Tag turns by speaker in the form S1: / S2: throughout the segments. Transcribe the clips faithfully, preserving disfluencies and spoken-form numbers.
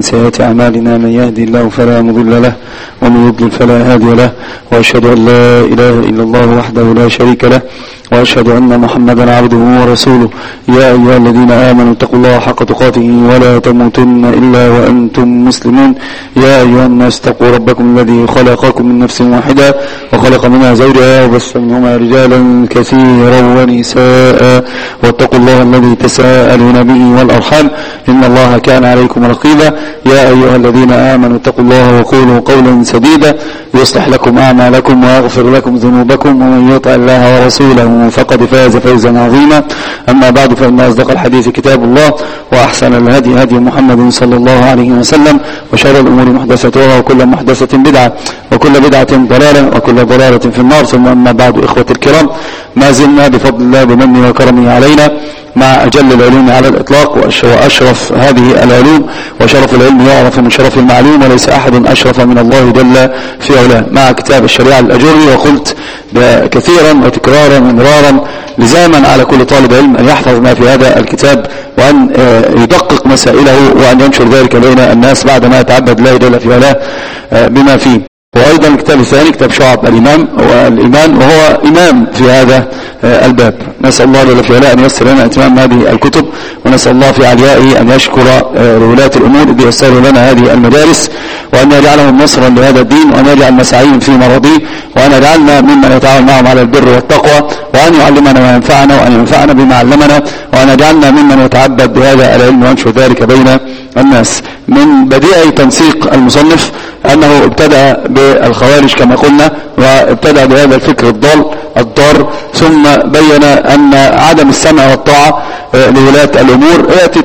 S1: سيئات أعمالنا من يهدي الله فلا مضل له ومن يضلل فلا هادي له وأشهد أن لا إله إلا الله وحده لا شريك له وأشهد أن محمدا عبده ورسوله. يا أيها الذين آمنوا اتقوا الله حق تقاته ولا تموتن إلا وأنتم مسلمون. يا أيها الناس اتقوا ربكم الذي خلقكم من نفس واحدة وخلق منها زوجها وبث منهما رجالا كثيرا ونساء واتقوا الله الذي تساءلون به والأرحام إن الله كان عليكم رقيبا. يا أيها الذين آمنوا اتقوا الله وقولوا قولا سديدا يصلح لكم أعمالكم ويغفر لكم ذنوبكم ومن يطع الله ورسوله فقد فاز فوزا عظيما. أما بعد فإن أصدق الحديث كتاب الله وأحسن الهدي هدي محمد صلى الله عليه وسلم وشر الأمور محدثاتها وكل محدثة بدعة وكل بدعة ضلالة وكل ضلالة في النار. ثم أما بعد إخوة الكرام، ما زلنا بفضل الله بمنه وكرمه علينا مع أجل العلوم على الإطلاق وأشرف هذه العلوم، وشرف العلم يعرف من شرف المعلوم وليس أحد أشرف من الله جل في علاه، مع كتاب الشريعة الأجري. وقلت كثيرا وتكرارا ومرارا لزاما على كل طالب علم أن يحفظ ما في هذا الكتاب وأن يدقق مسائله وأن ينشر ذلك بين الناس بعدما يتعبد الله جل في علاه بما فيه. وأيضا الكتاب الثاني كتاب شعب الإمام والإيمان، وهو إمام في هذا الباب. نسأل الله جل في علاه أن ييسر لنا اتمام هذه الكتب، ونسأل الله في عليائه أن يشكر لولاة الأمور الذي يسروا لنا هذه المدارس، وأن يجعلهم نصرا لهذا الدين، وأن يجعل مساعيهم في مرضيه، وأن يجعلنا ممن يتعاون معهم على البر والتقوى، وأن يعلمنا ما ينفعنا، وأن ينفعنا بما علمنا، وأن يجعلنا ممن يتعبد بهذا العلم وينشر ذلك بين الناس. من بديع تنسيق المصنف أنه ابتدأ بالخوارج كما قلنا، وابتدأ بهذا الفكر الضال الضار، ثم بين أن عدم السمع والطاعة لولاة الأمور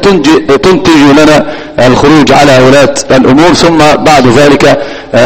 S1: تنتج لنا الخروج على ولاة الأمور. ثم بعد ذلك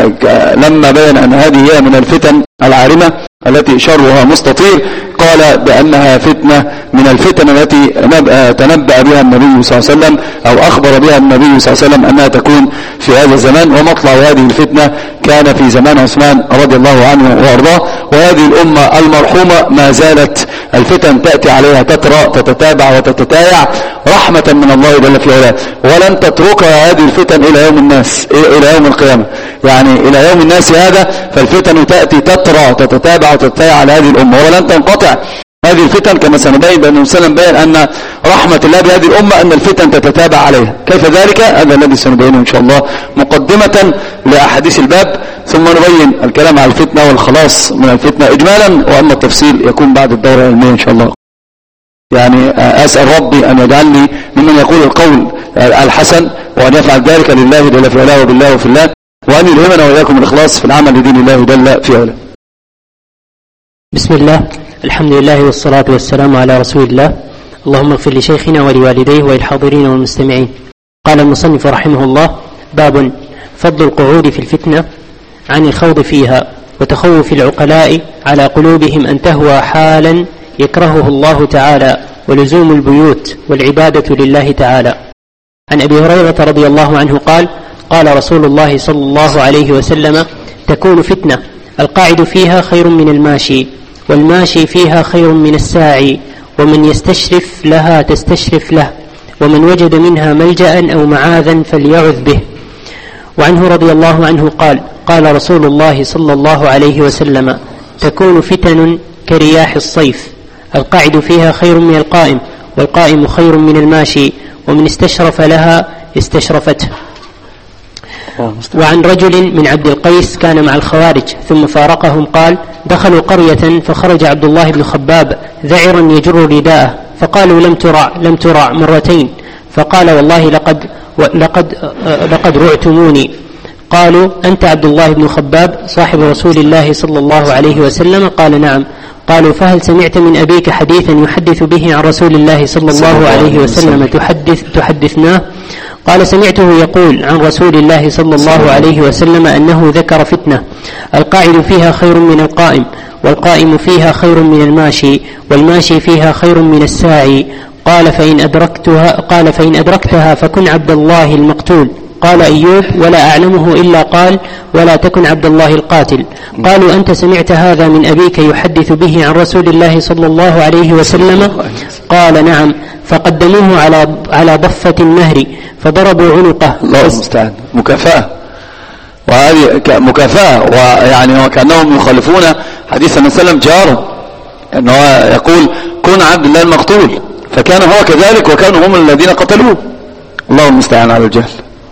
S1: لما بين أن هذه هي من الفتن العارمة التي شرها مستطير، قال بأنها فتنة من الفتن التي تنبأ بها النبي صلى الله عليه وسلم أو أخبر بها النبي صلى الله عليه وسلم أنها تكون في هذا الزمان. ومطلع هذه الفتنة كان في زمان عثمان رضي الله عنه وأرضاه، وهذه الأمة المرحومة ما زالت الفتن تأتي عليها تترى تتتابع وتتتايع رحمة من الله جل في علاه، ولن تتركها هذه الفتن إلى يوم الناس إلى يوم القيامة، يعني إلى يوم الناس هذا. فالفتن تأتي تترى تتتابع وتتتايع على هذه الأمة ولن تنقطع هذه الفتن، كما سنبين بأنه سلم بين أن رحمة الله بهذه الأمة أن الفتن تتتابع عليها. كيف ذلك؟ هذا الذي سنبينه إن شاء الله مقدمة لأحاديث الباب، ثم نبين الكلام على الفتنة والخلاص من الفتنة إجمالا، وأما التفصيل يكون بعد الدورة العلمية إن شاء الله. يعني أسأل ربي أن يجعلني ممن يقول القول الحسن، وأن يفعل ذلك لله جل في علاه وبالله وفي الله، وأن يلهمنا وإياكم الإخلاص في العمل لدين الله جل في علاه.
S2: بسم الله، الحمد لله والصلاة والسلام على رسول الله. اللهم اغفر لشيخنا ولوالديه وللحاضرين والمستمعين. قال المصنف رحمه الله: باب فضل القعود في الفتنة عن الخوض فيها وتخوف العقلاء على قلوبهم أن تهوى حالا يكرهه الله تعالى، ولزوم البيوت والعبادة لله تعالى. عن أبي هريرة رضي الله عنه قال: قال رسول الله صلى الله عليه وسلم: تكون فتنة القاعد فيها خير من الماشي، والماشي فيها خير من الساعي، ومن يستشرف لها تستشرف له، ومن وجد منها ملجأ أو معاذا فليعذ به. وعنه رضي الله عنه قال: قال رسول الله صلى الله عليه وسلم: تكون فتن كرياح الصيف القاعد فيها خير من القائم، والقائم خير من الماشي، ومن استشرف لها استشرفته. وعن رجل من عبد القيس كان مع الخوارج ثم فارقهم قال: دخلوا قرية فخرج عبد الله بن خباب ذعرا يجر رداءه، فقالوا: لم ترع لم ترع مرتين، فقال: والله لقد لقد لقد رعتموني. قالوا: أنت عبد الله بن خباب صاحب رسول الله صلى الله عليه وسلم؟ قال: نعم. قالوا: فهل سمعت من أبيك حديثا يحدث به عن رسول الله صلى الله عليه وسلم تحدث تحدثناه؟ قال: سمعته يقول عن رسول الله صلى الله عليه وسلم أنه ذكر فتنة القاعد فيها خير من القائم، والقائم فيها خير من الماشي، والماشي فيها خير من الساعي. قال: فإن أدركتها قال فإن أدركتها فكن عبد الله المقتول قال أيوب ولا أعلمه إلا قال ولا تكن عبد الله القاتل. قالوا أنت سمعت هذا من أبيك يحدث به عن رسول الله صلى الله عليه وسلم؟ قال نعم. فقدموه على على ضفة النهر فضربوا عنقه.
S1: الله المستعان. مكافأة، وهذه مكافأة، ويعني وكأنهم يخالفون حديث النبي صلى الله عليه وسلم جاره، أنه يقول كن عبد الله المقتول، فكان هو كذلك وكانوا هم الذين قتلوه. الله المستعان على الجهل.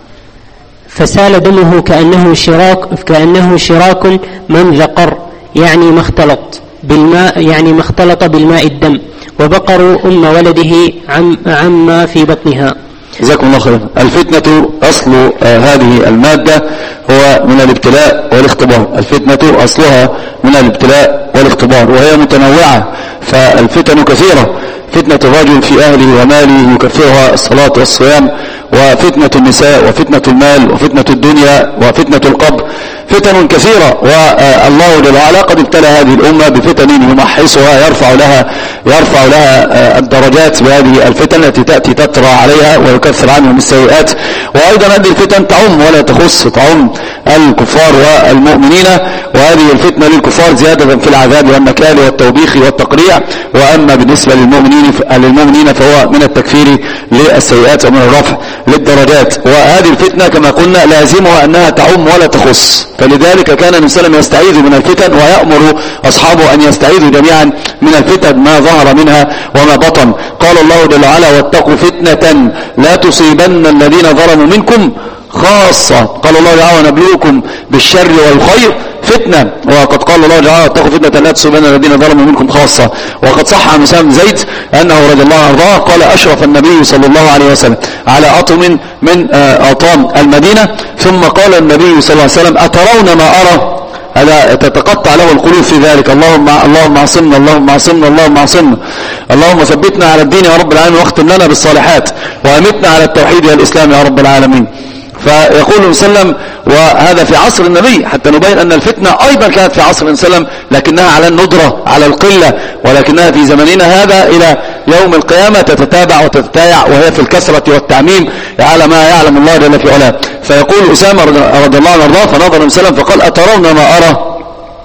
S2: فسال دمه كأنه شراك كأنه شراك منذقر، يعني ما اختلط بالماء يعني ما اختلط بالماء الدم، وبقروا أم ولده عم عما في بطنها.
S1: جزاكم الله خيرا. الفتنة أصل آه هذه المادة هو من الابتلاء والاختبار. الفتنة أصلها من الابتلاء والاختبار، وهي متنوعة، فالفتن كثيرة. فتنة الرجل في أهله وماله يكفرها الصلاة والصيام، وفتنة النساء، وفتنة المال، وفتنة الدنيا، وفتنة القبر، فتن كثيرة. والله جل وعلا قد ابتلى هذه الأمة بفتن يمحصها، يرفع لها يرفع لها الدرجات بهذه الفتن التي تأتي تترى عليها ويكفر عنهم السيئات. وأيضا هذه الفتن تعم ولا تخص، تعم الكفار والمؤمنين، وهذه الفتنة للكفار زيادة في العذاب والنكال والتوبيخ والتقريع، وأما بالنسبة للمؤمنين للمؤمنين فهو من التكفير للسيئات ومن الرفع للدرجات. وهذه الفتنة كما قلنا لازمها أنها تعم ولا تخص، فلذلك كان النبي صلى الله عليه وسلم يستعيذ من الفتن ويأمر أصحابه أن يستعيذوا جميعا من الفتن ما ظهر منها وما بطن. قال الله جل وعلا واتقوا فتنة لا تصيبن الذين ظلموا منكم خاصة. قال الله تعالى ونبلوكم بالشر والخير فتنة. وقد قال الله تعالى واتقوا فتنة لا تصيبن الذين ظلموا منكم خاصة. وقد صح عن أسامة بن زيد أنه رضي الله عنه قال أشرف النبي صلى الله عليه وسلم على أطم من أطام المدينة، ثم قال النبي صلى الله عليه وسلم أترون ما أرى؟ هذا تتقطع له القلوب في ذلك. اللهم اللهم اعصمنا اللهم اعصمنا اللهم اعصمنا اللهم ثبتنا على الدين يا رب العالمين، واختم لنا بالصالحات، وامتنا على التوحيد والإسلام يا رب العالمين. فيقول النبي صلى الله عليه وسلم، وهذا في عصر النبي حتى نبين أن الفتنة أيضا كانت في عصر النبي صلى الله عليه وسلم، لكنها على الندرة على القلة، ولكنها في زمننا هذا إلى يوم القيامة تتتابع وتتتايع، وهي في الكثرة والتعميم على ما يعلم الله جل في علاه. فيقول أسامة رضي الله عنه وارضاه فنظر النبي صلى الله عليه وسلم فقال أترون ما أرى؟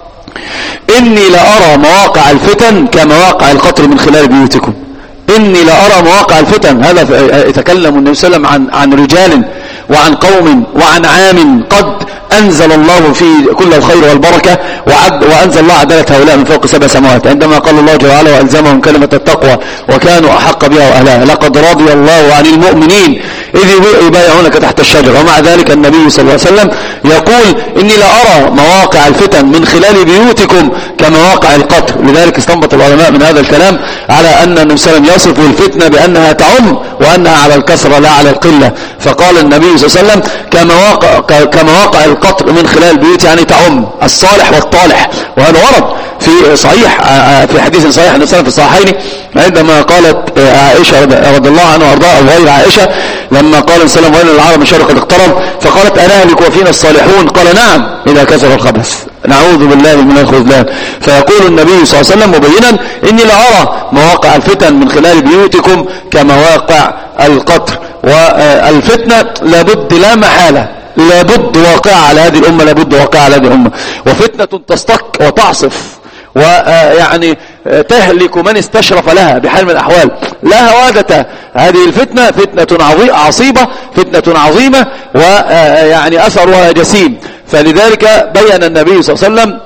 S1: إني لأرى مواقع الفتن كمواقع القطر من خلال بيوتكم. إني لأرى مواقع الفتن. هذا يتكلم النبي صلى الله عليه وسلم عن عن رجال وعن قوم وعن عام قد أنزل الله فيه كل الخير والبركة، وعد وأنزل الله عدالة هؤلاء من فوق سبع سماوات، عندما قال الله جل وعلا وألزمهم كلمة التقوى وكانوا أحق بها وأهلها. لقد رضي الله عن المؤمنين إذ يبايعونك تحت الشجرة. ومع ذلك النبي صلى الله عليه وسلم يقول إني لأرى مواقع الفتن من خلال بيوتكم كمواقع القطر. لذلك استنبط العلماء من هذا الكلام على أن النبي صلى الله عليه وسلم يصف الفتنة بأنها تعم وأنها على الكثرة لا على القلة. فقال النبي صلى الله عليه وسلم كمواقع, كمواقع القطر من خلال البيوت، يعني تعم الصالح والطالح. وهذا ورد في صحيح في حديث صحيح النبي صلى الله عليه وسلم في الصحيحين عندما قالت عائشة رضي الله عنها وارضاها أو غير عائشة لما قال صلى الله عليه وسلم وإن العالم الشر قد اقترب، فقالت أنهلك وفينا الصالحون؟ قال نعم إذا كثر الخبث، نعوذ بالله من الخذلان. فيقول النبي صلى الله عليه وسلم مبينا إني لأرى مواقع الفتن من خلال بيوتكم كمواقع القطر. والفتنة لابد لا محالة لابد واقع على هذه الأمة، لابد واقع على هذه الأمة، وفتنة تستك وتعصف ويعني تهلك من استشرف لها بحال من الأحوال، لا هوادة. هذه الفتنة فتنة عصيبة، فتنة عظيمة، ويعني أثرها جسيم. فلذلك بيّن النبي صلى الله عليه وسلم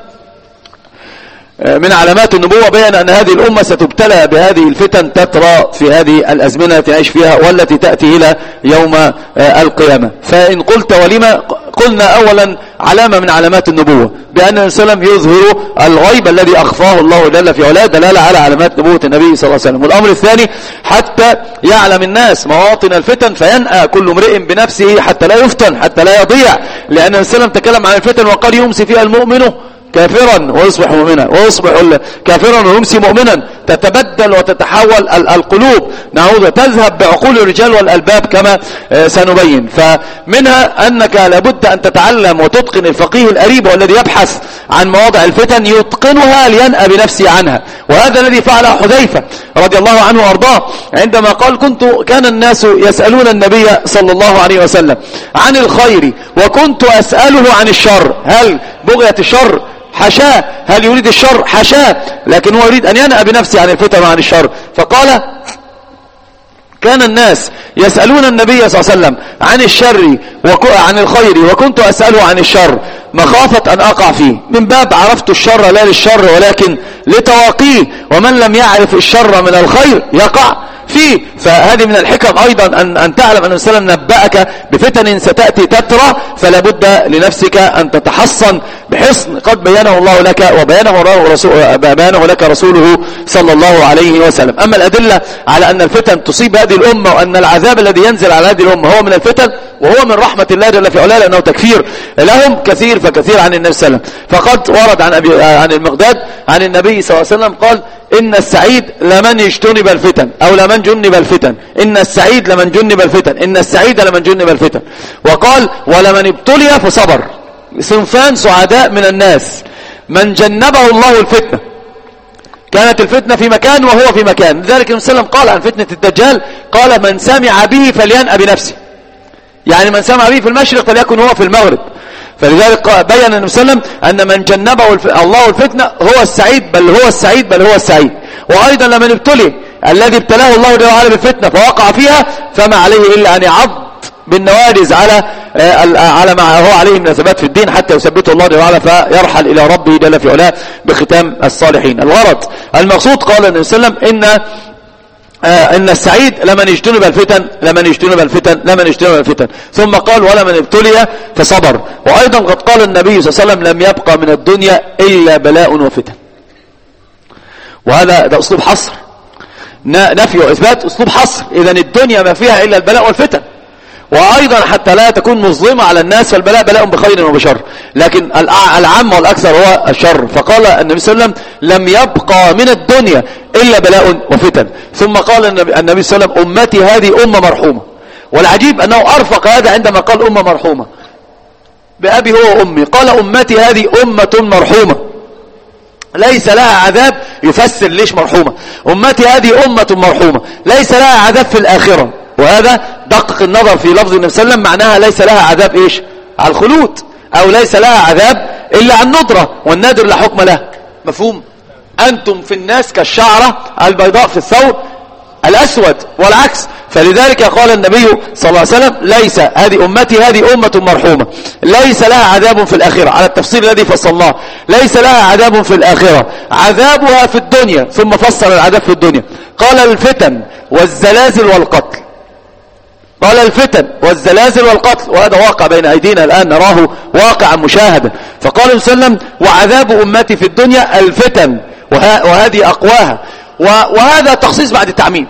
S1: من علامات النبوة، بيّن أن هذه الأمة ستبتلى بهذه الفتن تترى في هذه الأزمنة التي نعيش فيها والتي تأتي إلى يوم القيامة. فإن قلت ولما، قلنا أولا علامة من علامات النبوة بأن النبي صلى الله عليه وسلم يظهر الغيب الذي أخفاه الله جل في علاه، دلالة على علامات نبوة النبي صلى الله عليه وسلم. والأمر الثاني حتى يعلم الناس مواطن الفتن فينأى كل امرئ بنفسه حتى لا يفتن، حتى لا يضيع، لأن النبي صلى الله عليه وسلم تكلم عن الفتن وقال يمسي فيها المؤمن كافرا ويصبح مؤمنا، ويصبح كافرا ويمسي مؤمنا، تتبدل وتتحول القلوب، نعوذ تذهب بعقول الرجال والألباب كما سنبين. فمنها أنك لابد أن تتعلم وتتقن الفقيه الأريب والذي يبحث عن مواضع الفتن يتقنها لينأى بنفسه عنها. وهذا الذي فعله حذيفة رضي الله عنه وأرضاه عندما قال كنت كان الناس يسألون النبي صلى الله عليه وسلم عن الخير وكنت أسأله عن الشر. هل بغية الشر؟ حشاه. هل يريد الشر؟ حشاه. لكن هو يريد أن ينأى بنفسه عن الفتن وعن الشر. فقال كان الناس يسألون النبي صلى الله عليه وسلم عن الشر وعن الخير وكنت أسأله عن الشر مخافة أن أقع فيه، من باب عرفت الشر لا للشر ولكن لتواقيه، ومن لم يعرف الشر من الخير يقع فيه. فهذه من الحكم أيضا أن, أن تعلم أن السلام نبأك بفتن ستأتي تترى، فلا بد لنفسك أن تتحصن بحصن قد بينه الله لك وبينه رسول بينه لك رسوله صلى الله عليه وسلم. أما الأدلة على أن الفتن تصيب هذه الأمة وأن العذاب الذي ينزل على هذه الأمة هو من الفتن وهو من رحمة الله جل في علاه لأنه تكفير لهم كثير فكثير عن النبي صلى الله عليه وسلم. فقد ورد عن, أبي عن المقداد عن النبي صلى الله عليه وسلم قال إن السعيد لمن يجتنب الفتن أو لمن جنب الفتن، إن السعيد لمن جنب الفتن، إن السعيد لمن جنب الفتن. وقال ولمن ابتلي فصبر. صنفان سعداء من الناس: من جنبه الله الفتنة، كانت الفتنة في مكان وهو في مكان. لذلك النبي صلى الله عليه وسلم قال عن فتنة الدجال قال من سمع به فلينأ بنفسه، يعني من سمع به في المشرق فليكن هو في المغرب. فلذلك بيّن النبي صلى الله عليه وسلم أن من جنبه الله الفتنة هو السعيد، بل هو السعيد بل هو السعيد. وأيضا لمن ابتلي الذي ابتلاه الله جل وعلا بالفتنة فوقع فيها فما عليه إلا أن يعض بالنوارز على على ما هو عليه من ثبات في الدين حتى يثبته الله جل وعلا فيرحل إلى ربه جل في علاه بختام الصالحين. الغرض المقصود قال النبي صلى الله عليه وسلم إن آه إن السعيد لمن يجتنب الفتن لمن يجتنب الفتن لمن يجتنب الفتن. ثم قال ولمن ابتلي فصبر. وأيضا قد قال النبي صلى الله عليه وسلم لم يبقى من الدنيا إلا بلاء وفتن. وهذا ده أسلوب حصر، نفي وإثبات أسلوب حصر. إذا الدنيا ما فيها إلا البلاء والفتن. وأيضا حتى لا تكون مظلمة على الناس فالبلاء بلاء بخير وبشر، لكن العام والأكثر هو الشر. فقال النبي صلى الله عليه وسلم لم يبقى من الدنيا إلا بلاء وفتن. ثم قال النبي, النبي صلى الله عليه وسلم أمتي هذه أمة مرحومة. والعجيب أنه أرفق هذا عندما قال أمة مرحومة بأبي هو وأمي، قال أمتي هذه أمة مرحومة ليس لها عذاب. يفسر ليش مرحومة. أمتي هذه أمة مرحومة ليس لها عذاب في الآخرة. وهذا دقق النظر في لفظ النبي صلى الله عليه وسلم، معناها ليس لها عذاب إيش؟ على الخلود، أو ليس لها عذاب إلا عن ندرة، والنادر لا حكم له. مفهوم؟ أنتم في الناس كالشعرة البيضاء في الثوب الأسود والعكس. فلذلك قال النبي صلى الله عليه وسلم ليس هذه أمتي هذه أمة مرحومة ليس لها عذاب في الآخرة، على التفصيل الذي فصلناه. ليس لها عذاب في الآخرة، عذابها في الدنيا. ثم فصل العذاب في الدنيا قال الفتن والزلازل والقتل. قال الفتن والزلازل والقتل، وهذا واقع بين أيدينا الآن نراه واقعا مشاهدا. فقال صلى الله عليه وسلم وعذاب أمتي في الدنيا الفتن وهذه أقواها. وهذا تخصيص بعد التعميم.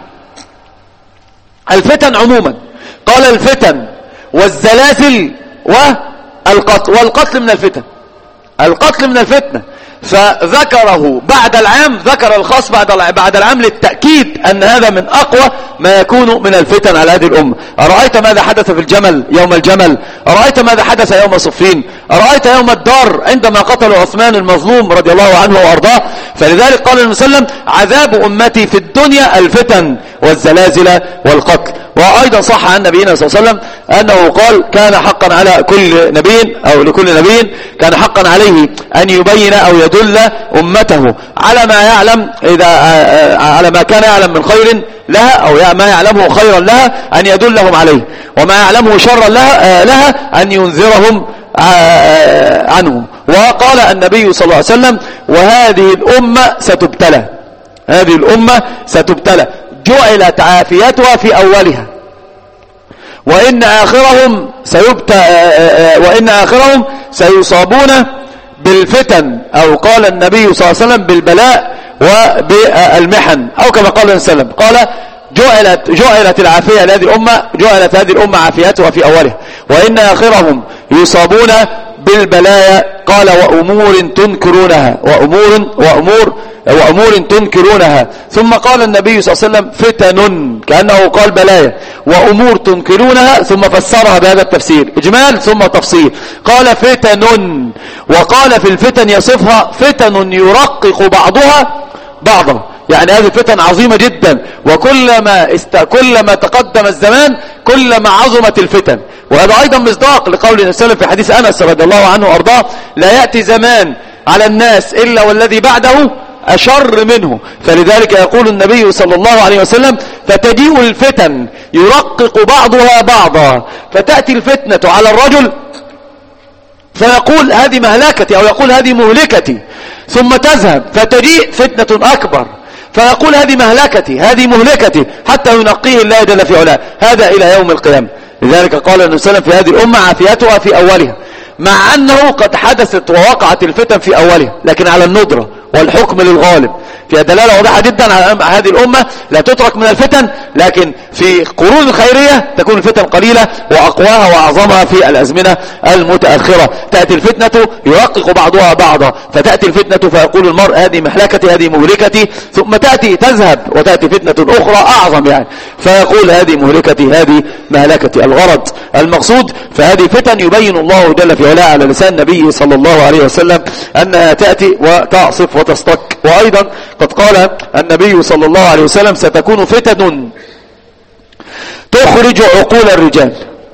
S1: الفتن عموما قال الفتن والزلازل والقتل، والقتل من الفتن، القتل من الفتنة. فذكره بعد العام، ذكر الخاص بعد بعد العام للتأكيد أن هذا من أقوى ما يكون من الفتن على هذه الأمة. أرأيت ماذا حدث في الجمل يوم الجمل؟ أرأيت ماذا حدث يوم صفين؟ أرأيت يوم الدار عندما قتلوا عثمان المظلوم رضي الله عنه وأرضاه؟ فلذلك قال النبي صلى الله عليه وسلم عذاب أمتي في الدنيا الفتن والزلازل والقتل. وأيضا صح عن نبينا صلى الله عليه وسلم أنه قال كان حقا على كل نبي أو لكل نبي كان حقا عليه أن يبين أو يدل أمته على ما يعلم، إذا على ما كان يعلم من خير لها أو ما يعلمه خيرا لها أن يدلهم عليه، وما يعلمه شرا لها, لها أن ينذرهم عنهم. وقال النبي صلى الله عليه وسلم وهذه الأمة ستبتلى، هذه الأمة ستبتلى جعلت عافيتها في أولها وإن آخرهم سيبتى وإن آخرهم سيصابون بالفتن، أو قال النبي صلى الله عليه وسلم بالبلاء وبالمحن، أو كما قال النبي صلى الله عليه وسلم قال جعلت جعلت العافية لهذه الأمة جعلت هذه الأمة عافيتها في أولها وإن آخرهم يصابون بالبلايا قال وأمور تنكرونها وأمور وأمور وأمور تنكرونها. ثم قال النبي صلى الله عليه وسلم فتن، كأنه قال بلايا، وأمور تنكرونها، ثم فسرها بهذا التفسير، إجمال ثم تفصيل. قال فتن، وقال في الفتن يصفها فتن يرقق بعضها بعضا، يعني هذه فتن عظيمة جدا، وكلما است... كلما تقدم الزمان كلما عظمت الفتن. وهذا أيضا مصداق لقول النبي صلى الله عليه وسلم في حديث أنس رضي الله عنه وأرضاه: لا يأتي زمان على الناس إلا والذي بعده أشر منه. فلذلك يقول النبي صلى الله عليه وسلم: فتجيء الفتن يرقق بعضها بعضا، فتأتي الفتنة على الرجل فيقول هذه مهلكتي، أو يقول هذه مهلكتي، ثم تذهب فتجيء فتنة أكبر فيقول هذه مهلكتي هذه مهلكتي، حتى ينقيه الله جل في علاه، هذا إلى يوم القيامة. لذلك قال النبي صلى الله عليه وسلم: في هذه الأمة عافيتها في أولها، مع أنه قد حدثت ووقعت الفتن في أولها، لكن على الندرة والحكم للغالب. فيها دلالة واضحة جدا على هذه الأمة لا تترك من الفتن، لكن في قرون الخيرية تكون الفتن قليلة، وأقواها وأعظمها في الأزمنة المتأخرة. تأتي الفتنة يرقق بعضها بعضا، فتأتي الفتنة فيقول المرء هذه محلكتي هذه مهلكتي، ثم تأتي تذهب وتأتي فتنة أخرى أعظم يعني، فيقول هذه مهلكتي هذه مهلكتي. الغرض المقصود فهذه فتن يبين الله جل في علاه على لسان النبي صلى الله عليه وسلم أنها تأتي وتعصف وتستك. وأيضا قد قال النبي صلى الله عليه وسلم: ستكون فتن تخرج عقول الرجال.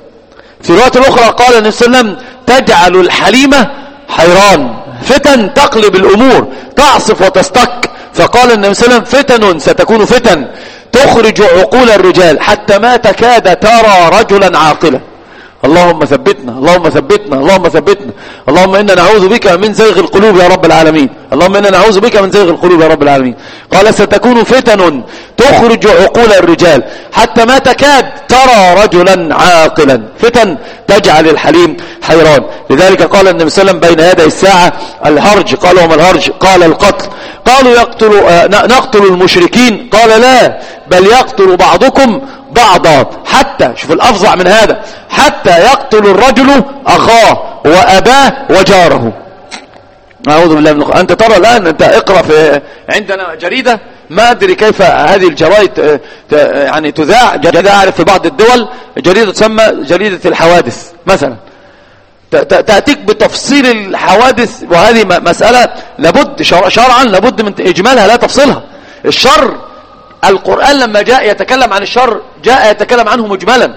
S1: في رواية الأخرى قال النبي صلى الله عليه وسلم: تجعل الحليمة حيران. فتن تقلب الأمور، تعصف وتستك. فقال النبي صلى الله عليه وسلم: فتن ستكون فتن تخرج عقول الرجال حتى ما تكاد ترى رجلا عاقلا. اللهم ثبتنا اللهم ثبتنا اللهم ثبتنا اللهم إنا نعوذ بك من زيغ القلوب يا رب العالمين اللهم إنا نعوذ بك من زيغ القلوب يا رب العالمين. قال: ستكون فتن تخرج عقول الرجال حتى ما تكاد ترى رجلا عاقلا. فتن تجعل الحليم حيران. لذلك قال النبي صلى الله عليه وسلم: بين يدي الساعة الهرج. قالوا: وما الهرج؟ قال: القتل. قالوا: يقتل آه نقتل المشركين؟ قال: لا، بل يقتل بعضكم بعضا، حتى شوف الأفظع من هذا، حتى يقتل الرجل أخاه وأباه وجاره. أعوذ بالله من. أنت ترى الآن، أنت اقرأ في عندنا جريدة، ما أدري كيف هذه الجرائد يعني تذاع، جريدة أعرف في بعض الدول جريدة تسمى جريدة الحوادث مثلا، تأتيك بتفصيل الحوادث. وهذه مسألة لابد شرعا لابد من إجمالها لا تفصيلها. الشر القرآن لما جاء يتكلم عن الشر جاء يتكلم عنه مجملا،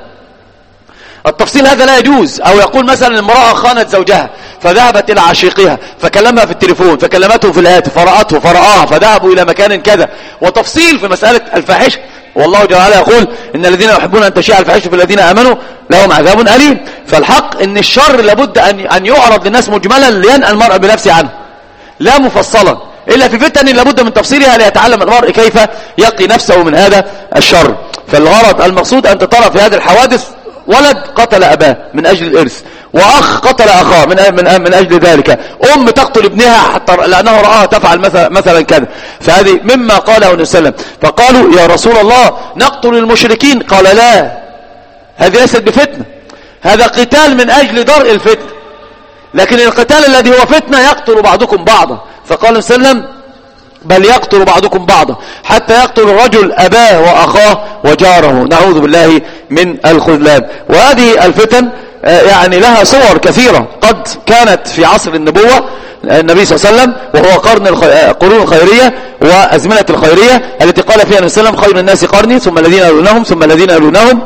S1: التفصيل هذا لا يجوز. أو يقول مثلا: المرأة خانت زوجها فذهبت إلى عشيقها فكلمها في التليفون فكلمته في الهاتف فرأته فرآها فذهبوا إلى مكان كذا، وتفصيل في مسألة الفاحشة. والله جل وعلا يقول: إن الذين يحبون أن تشيع الفاحشة في الذين آمنوا لهم عذاب أليم. فالحق إن الشر لابد أن أن يعرض للناس مجملا لينأى المرء بنفسه عنه، لا مفصلا، إلا في فتن لابد من تفصيلها ليتعلم المرء كيف يقي نفسه من هذا الشر. فالغرض المقصود أن ترى في هذه الحوادث ولد قتل أباه من أجل الإرث، وأخ قتل أخاه من من من أجل ذلك، أم تقتل ابنها حتى لأنه رآها تفعل مثلا مثلا كذا. فهذه مما قاله النبي صلى الله عليه وسلم. فقالوا: يا رسول الله نقتل المشركين؟ قال: لا، هذه ليست بفتنة، هذا قتال من أجل درء الفتنة، لكن القتال الذي هو فتنة يقتل بعضكم بعضا. فقال النبي صلى الله عليه وسلم: بل يقتل بعضكم بعضا حتى يقتل الرجل أباه وأخاه وجاره. نعوذ بالله من الخذلان. وهذه الفتن يعني لها صور كثيرة قد كانت في عصر النبوة النبي صلى الله عليه وسلم، وهو قرن القرون الخيرية وأزمنة الخيرية التي قال فيها النبي صلى الله عليه وسلم: خير الناس قرني ثم الذين يلونهم ثم الذين يلونهم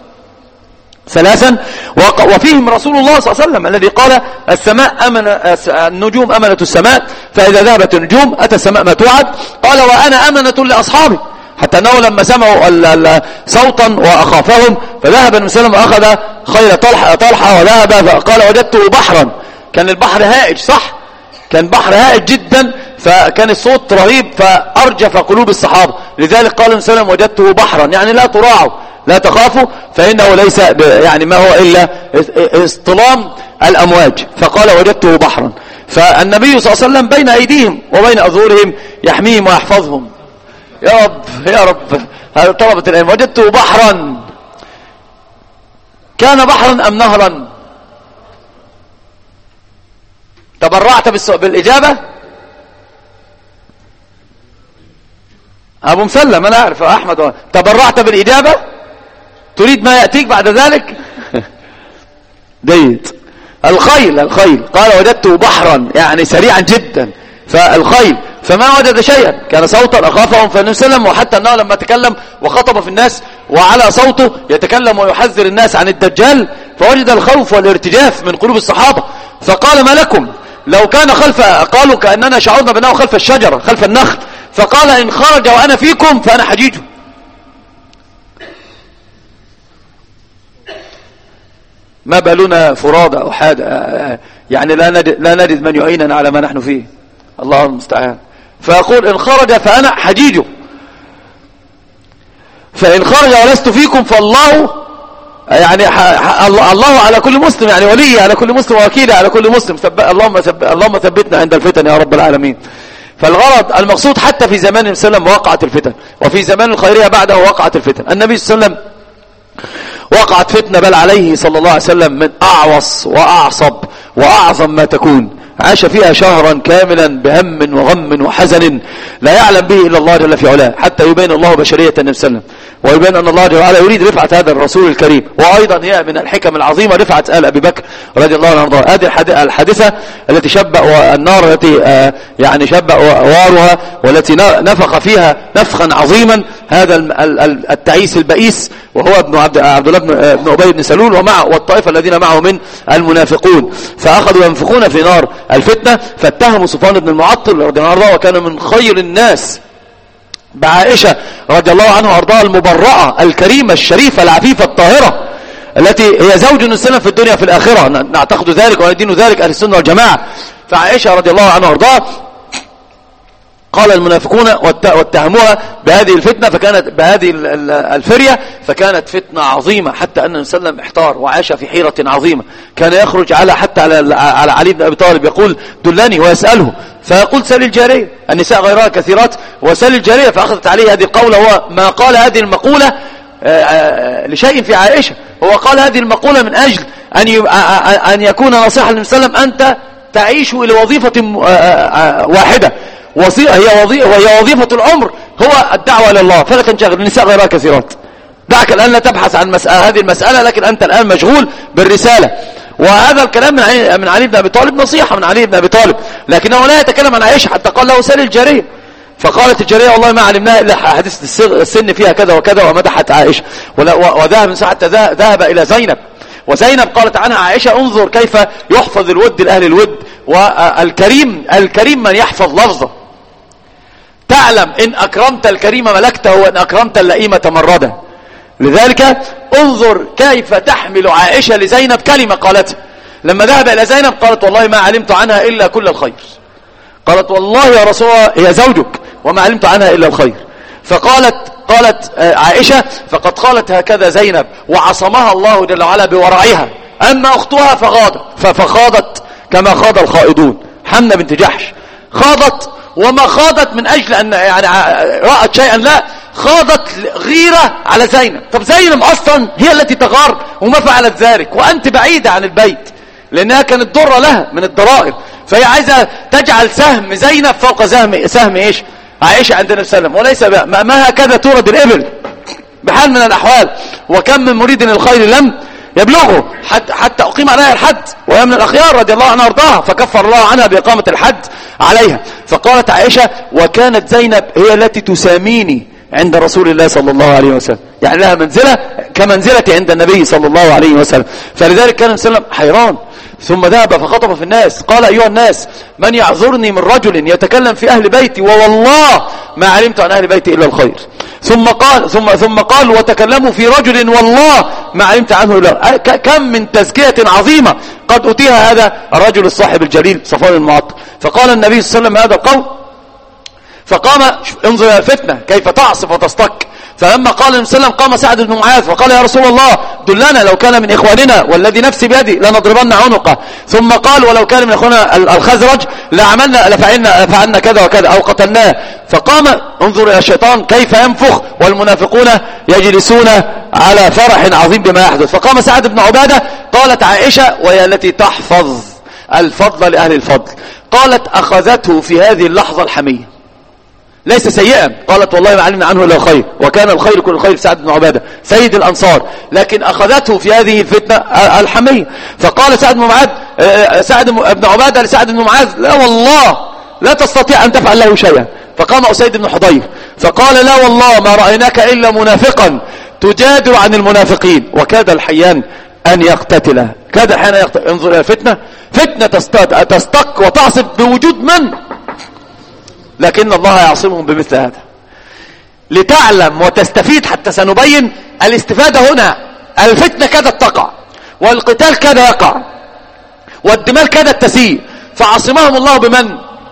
S1: ثلاثا. وفيهم رسول الله صلى الله عليه وسلم الذي قال: السماء أمن النجوم أمنة السماء، فإذا ذهبت النجوم أتى السماء ما توعد. قال: وأنا أمنة لأصحابي، حتى أنه لما سمعوا صوتا وأخافهم فذهب النبي صلى الله عليه وسلم أخذ خيل طلحة, طلحة وذهب فقال: وجدته بحرا. كان البحر هائج، صح، كان بحر هائج جدا، فكان الصوت رهيب فأرجف قلوب الصحابة. لذلك قال النبي صلى الله عليه وسلم: وجدته بحرا، يعني لا تراعوا لا تخافوا، فإنه ليس يعني ما هو إلا اصطلام الأمواج. فقال: وجدته بحرا. فالنبي صلى الله عليه وسلم بين أيديهم وبين أظهرهم يحميهم ويحفظهم. يا رب يا رب، هذا طلبة العلم. وجدته بحرا، كان بحرا أم نهرا؟ طب
S3: تبرعت بالإجابة؟ أبو مسلم أنا أعرف أحمد، تبرعت بالإجابة؟ تريد ما يأتيك بعد ذلك؟ جيد. الخيل الخيل قال وجدت بحرا يعني سريعا جدا، فالخيل فما وجد شيئا، كان صوتا أخافهم فالنبي صلى الله عليه وسلم، وحتى أنه لما تكلم وخطب في الناس وعلى صوته يتكلم ويحذر الناس عن الدجال، فوجد الخوف والارتجاف من قلوب الصحابة، فقال ما لكم لو كان خلف، قالوا كأننا شعرنا بأنه خلف الشجرة خلف النخل، فقال إن خرج وأنا فيكم فأنا حجيجه. ما بالنا فرادى أو حادة، يعني لا نجد, لا نجد من يعيننا على ما نحن فيه، الله المستعان. فيقول إن خرج فأنا حجيجه، فإن خرج ولست فيكم فالله يعني الله على كل مسلم، يعني ولي على كل مسلم ووكيل على كل مسلم. اللهم اللهم ثبتنا عند الفتن يا رب العالمين. فالغرض المقصود حتى في زمان النبي صلى الله عليه وسلم وقعت الفتن، وفي زمان الخيرية بعده وقعت الفتن. النبي صلى الله عليه وسلم وقعت فتنة بل عليه صلى الله عليه وسلم من أعوص وأعصب وأعظم ما تكون، عاش فيها شهرا كاملا بهم وغم وحزن لا يعلم به إلا الله جل في علاه، حتى يبين الله بشرية النبي صلى الله عليه وسلم، ويبين أن الله جل وعلا يريد رفعة هذا الرسول الكريم. وأيضا هي من الحكم العظيمة رفعة آل أبي بكر رضي الله عنه. هذه الحادثة التي شبأ النار التي يعني شبأ وارها والتي نفخ فيها نفخا عظيما هذا التعيس البئيس، وهو ابن عبد عبد الله بن أبي بن سلول ومع والطائفة الذين معه من المنافقون، فأخذوا ينفخون في نار الفتنة، فاتهموا صفوان بن المعطل رضي الله عنه، وكان من خير الناس بعائشة رضي الله عنه وارضاها المبرأة الكريمة الشريفة العفيفة الطاهرة التي هي زوج النبي صلى الله عليه وسلم في الدنيا في الآخرة، نعتقد ذلك وندين ذلك أهل السنة والجماعة. فعائشة رضي الله عنها وارضاها قال المنافقون واتهموها بهذه الفتنة، فكانت بهذه الفرية، فكانت فتنة عظيمة حتى أن النبي صلى الله عليه وسلم احتار وعاش في حيرة عظيمة. كان يخرج على حتى على على علي بن أبي طالب يقول دلني ويسأله، فيقول سل الجارية، النساء غيرها كثيرات وسل الجارية، فأخذت عليه هذه القولة. هو ما قال هذه المقولة لشيء في عائشة، هو قال هذه المقولة من أجل أن أن يكون نصيحة للنبي صلى الله عليه وسلم أنت تعيش لوظيفة واحدة، هي وظيفة وهي وظيفة العمر هو الدعوة إلى الله، فلا تنشغل، النساء غيرها كثيرات، دعك الآن لا تبحث عن مسألة هذه المسألة، لكن أنت الآن مشغول بالرسالة. وهذا الكلام من علي, من علي بن أبي طالب، نصيحة من علي بن أبي طالب، لكنه لا يتكلم عن عائشة حتى قال له سل الجارية، فقالت الجارية والله ما علمناها إلا حديث السن فيها كذا وكذا، ومدحت عائشة، وذهب من حتى ذهب إلى زينب، وزينب قالت عنها عائشة انظر كيف يحفظ الود لأهل الود، والكريم الكريم من يحفظ لفظه، تعلم إن أكرمت الكريم ملكته وإن أكرمت اللئيم تمرده. لذلك انظر كيف تحمل عائشة لزينب كلمة قالتها لما ذهب إلى زينب، قالت والله ما علمت عنها إلا كل الخير، قالت والله يا رسول الله هي زوجك وما علمت عنها إلا الخير. فقالت قالت عائشة فقد قالت هكذا زينب وعصمها الله جل وعلا بورعها، أما أختها فغاضت فخاضت كما خاض الخائضون. حمنة بنت جحش خاضت، وما خاضت من أجل أن يعني رأت شيئا، لا، خاضت غيرة على زينب. طب زينب أصلا هي التي تغار وما فعلت ذلك، وأنت بعيدة عن البيت، لأنها كانت ضرة لها من الضرائر، فهي عايزة تجعل سهم زينب فوق سهم سهم إيش عائشة عند النبي صلى الله عليه وسلم، وليس ما, ما هكذا تورد الإبل بحال من الأحوال. وكم من مريد الخير لم يبلغه حتى, حتى أقيم عليها الحد، وهي من الأخيار رضي الله عنها وارضاها، فكفر الله عنها بإقامة الحد عليها. فقالت عائشة وكانت زينب هي التي تساميني عند رسول الله صلى الله عليه وسلم، يعني لها منزلة كمنزلتي عند النبي صلى الله عليه وسلم. فلذلك كان النبي صلى الله عليه وسلم حيران، ثم ذهب فخطب في الناس قال أيها الناس من يعذرني من رجل يتكلم في أهل بيتي ووالله ما علمت عن أهل بيتي إلا الخير. ثم قال ثم ثم قال وتكلموا في رجل والله ما علمت عنه إلا. كم من تزكية عظيمة قد أتيها هذا الرجل الصاحب الجليل صفوان المعطل. فقال النبي صلى الله عليه وسلم هذا القول، فقام انظر الى الفتنة كيف تعصف وتستك. فلما قال النبي صلى الله عليه وسلم قام سعد بن معاذ فقال يا رسول الله دلنا لو كان من إخواننا والذي نفسي بيدي لنضربن عنقه. ثم قال ولو كان من إخواننا الخزرج لعملنا لفعلنا فعلنا كذا وكذا أو قتلناه. فقام انظر إلى الشيطان كيف ينفخ والمنافقون يجلسون على فرح عظيم بما يحدث. فقام سعد بن عبادة، قالت عائشة وهي التي تحفظ الفضل لأهل الفضل. قالت أخذته في هذه اللحظة الحمية، ليس سيئا، قالت والله ما علمنا عنه إلا خير، وكان الخير كل خير سعد بن عبادة سيد الأنصار، لكن أخذته في هذه الفتنة الحمية. فقال سعد بن معاذ سعد بن عبادة لسعد بن معاذ لا والله لا تستطيع أن تفعل له شيئا. فقام أسيد بن حضير فقال لا والله ما رأيناك إلا منافقا تجادل عن المنافقين. وكاد الحيان أن يقتتله، كاد الحيان يقتتل. انظر إلى الفتنة، فتنة تستق وتعصب بوجود من، لكن الله يعصمهم بمثل هذا. لتعلم وتستفيد، حتى سنبين الاستفادة هنا. الفتنة كادت تقع، والقتال كاد يقع، والدماء كادت تسيل، فعصمهم الله بمن؟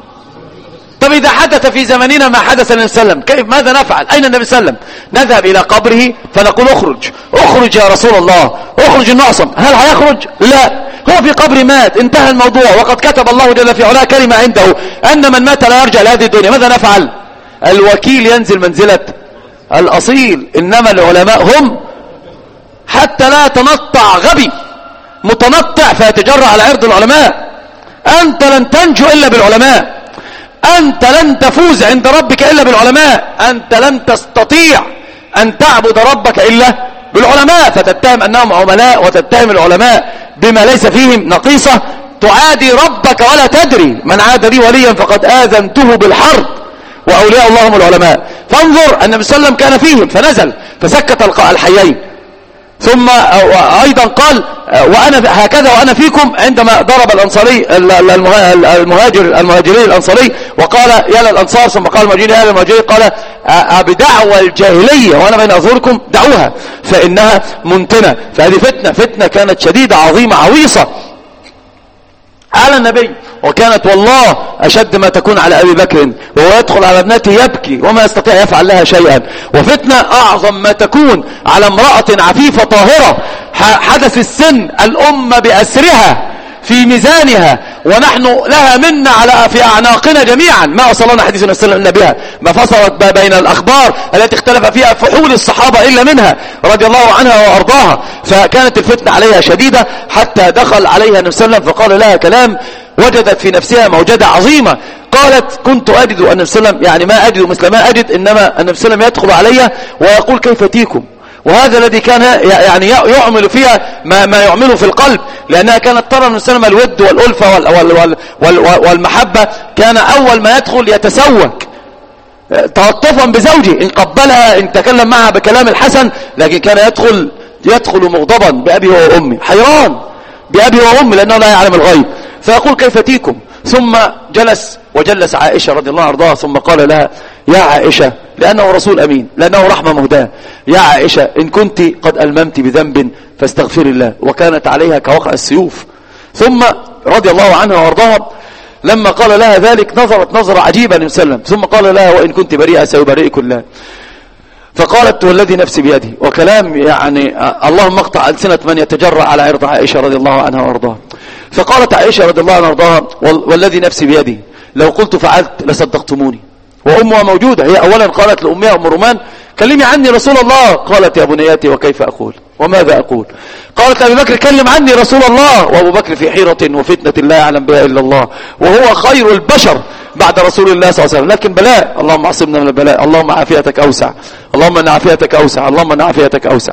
S3: طب إذا حدث في زمننا ما حدث للنبي صلى الله عليه وسلم، كيف ماذا نفعل؟ أين النبي صلى الله عليه وسلم؟ نذهب إلى قبره فنقول اخرج اخرج يا رسول الله، اخرج النعصم. هل هيخرج؟ لا، هو في قبر مات، انتهى الموضوع، وقد كتب الله جل في علاه كلمة عنده أن من مات لا يرجع لهذه الدنيا. ماذا نفعل؟ الوكيل ينزل منزلة الأصيل. إنما العلماء هم، حتى لا تنطع غبي متنطع فيتجرأ على عرض العلماء. أنت لن تنجو إلا بالعلماء، أنت لن تفوز عند ربك إلا بالعلماء، أنت لن تستطيع أن تعبد ربك إلا بالعلماء. فتتهم أنهم عملاء وتتهم العلماء بما ليس فيهم نقيصة، تعادي ربك ولا تدري. من عاد لي وليا فقد آذنته بالحرب، وأولياء الله هم العلماء. فانظر، النبي صلى الله عليه وسلم كان فيهم فنزل فسكت الحيين، ثم أيضا قال وأنا هكذا وأنا فيكم عندما ضرب الأنصاري المهاجر المهاجرين الأنصاري وقال يا للأنصار، ثم قال المهاجرين يا للمهاجرين، قال بدعوى الجاهلية وأنا بين أظهركم دعوها فإنها منتنة. فهذه فتنة فتنة كانت شديدة عظيمة عويصة على النبي، وكانت والله أشد ما تكون على أبي بكر، وهو يدخل على ابنته يبكي وما يستطيع يفعل لها شيئا. وفتنة أعظم ما تكون على امرأة عفيفة طاهرة حدث السن، الأمة بأسرها في ميزانها، ونحن لها منا على في أعناقنا جميعا. ما أصلنا حديث النبي صلى الله عليه وسلم بها، ما فصلت بين الأخبار التي اختلف فيها فحول الصحابة إلا منها رضي الله عنها وأرضاها. فكانت الفتنة عليها شديدة، حتى دخل عليها النبي صلى الله عليه وسلم فقال لها كلام وجدت في نفسها موجدة عظيمة. قالت كنت أجد النبي صلى الله عليه وسلم، يعني ما أجد مثل ما أجد، إنما النبي صلى الله عليه وسلم يدخل علي ويقول كيف تيكم. وهذا الذي كان يعني يعمل فيها ما, ما يعمله في القلب، لأنها كانت ترى النبي صلى الله عليه وسلم الود والألفة وال وال وال والمحبة. كان أول ما يدخل يتسوك تلطفا بزوجه، إن قبلها إن تكلم معها بكلام الحسن، لكن كان يدخل يدخل مغضبا بأبي وأمي، حيران بأبي وأمي لأنه لا يعلم الغيب. فيقول كيف تيكم، ثم جلس وجلس عائشة رضي الله عنها، ثم قال لها يا عائشة، لأنه رسول أمين، لأنه رحمة مهداة، يا عائشة إن كنت قد ألممت بذنب فاستغفر الله. وكانت عليها كوقع السيوف. ثم رضي الله عنها وارضاها لما قال لها ذلك نظرت نظرة عجيبة النبي صلى الله عليه وسلم، ثم قال لها وإن كنت بريئة سيبرئك الله. فقالت والذي نفسي بيده، وكلام يعني اللهم اقطع ألسنة من يتجرأ على عرض عائشة رضي الله عنها وارضاها. فقالت عائشة رضي الله عنها وارضاها والذي نفسي بيده لو قلت فعلت لصدقتموني. وأمها موجودة، هي أولا قالت لأمها أم رومان كلمي عني رسول الله. قالت يا بنياتي وكيف أقول وماذا أقول. قالت أبي بكر كلم عني رسول الله، وأبو بكر في حيرة وفتنة لا يعلم بها إلا الله، وهو خير البشر بعد رسول الله صلى الله عليه وسلم. لكن بلاء، اللهم عصمنا من البلاء، اللهم عافيتك أوسع، اللهم أن عافيتك أوسع، اللهم أن عافيتك أوسع.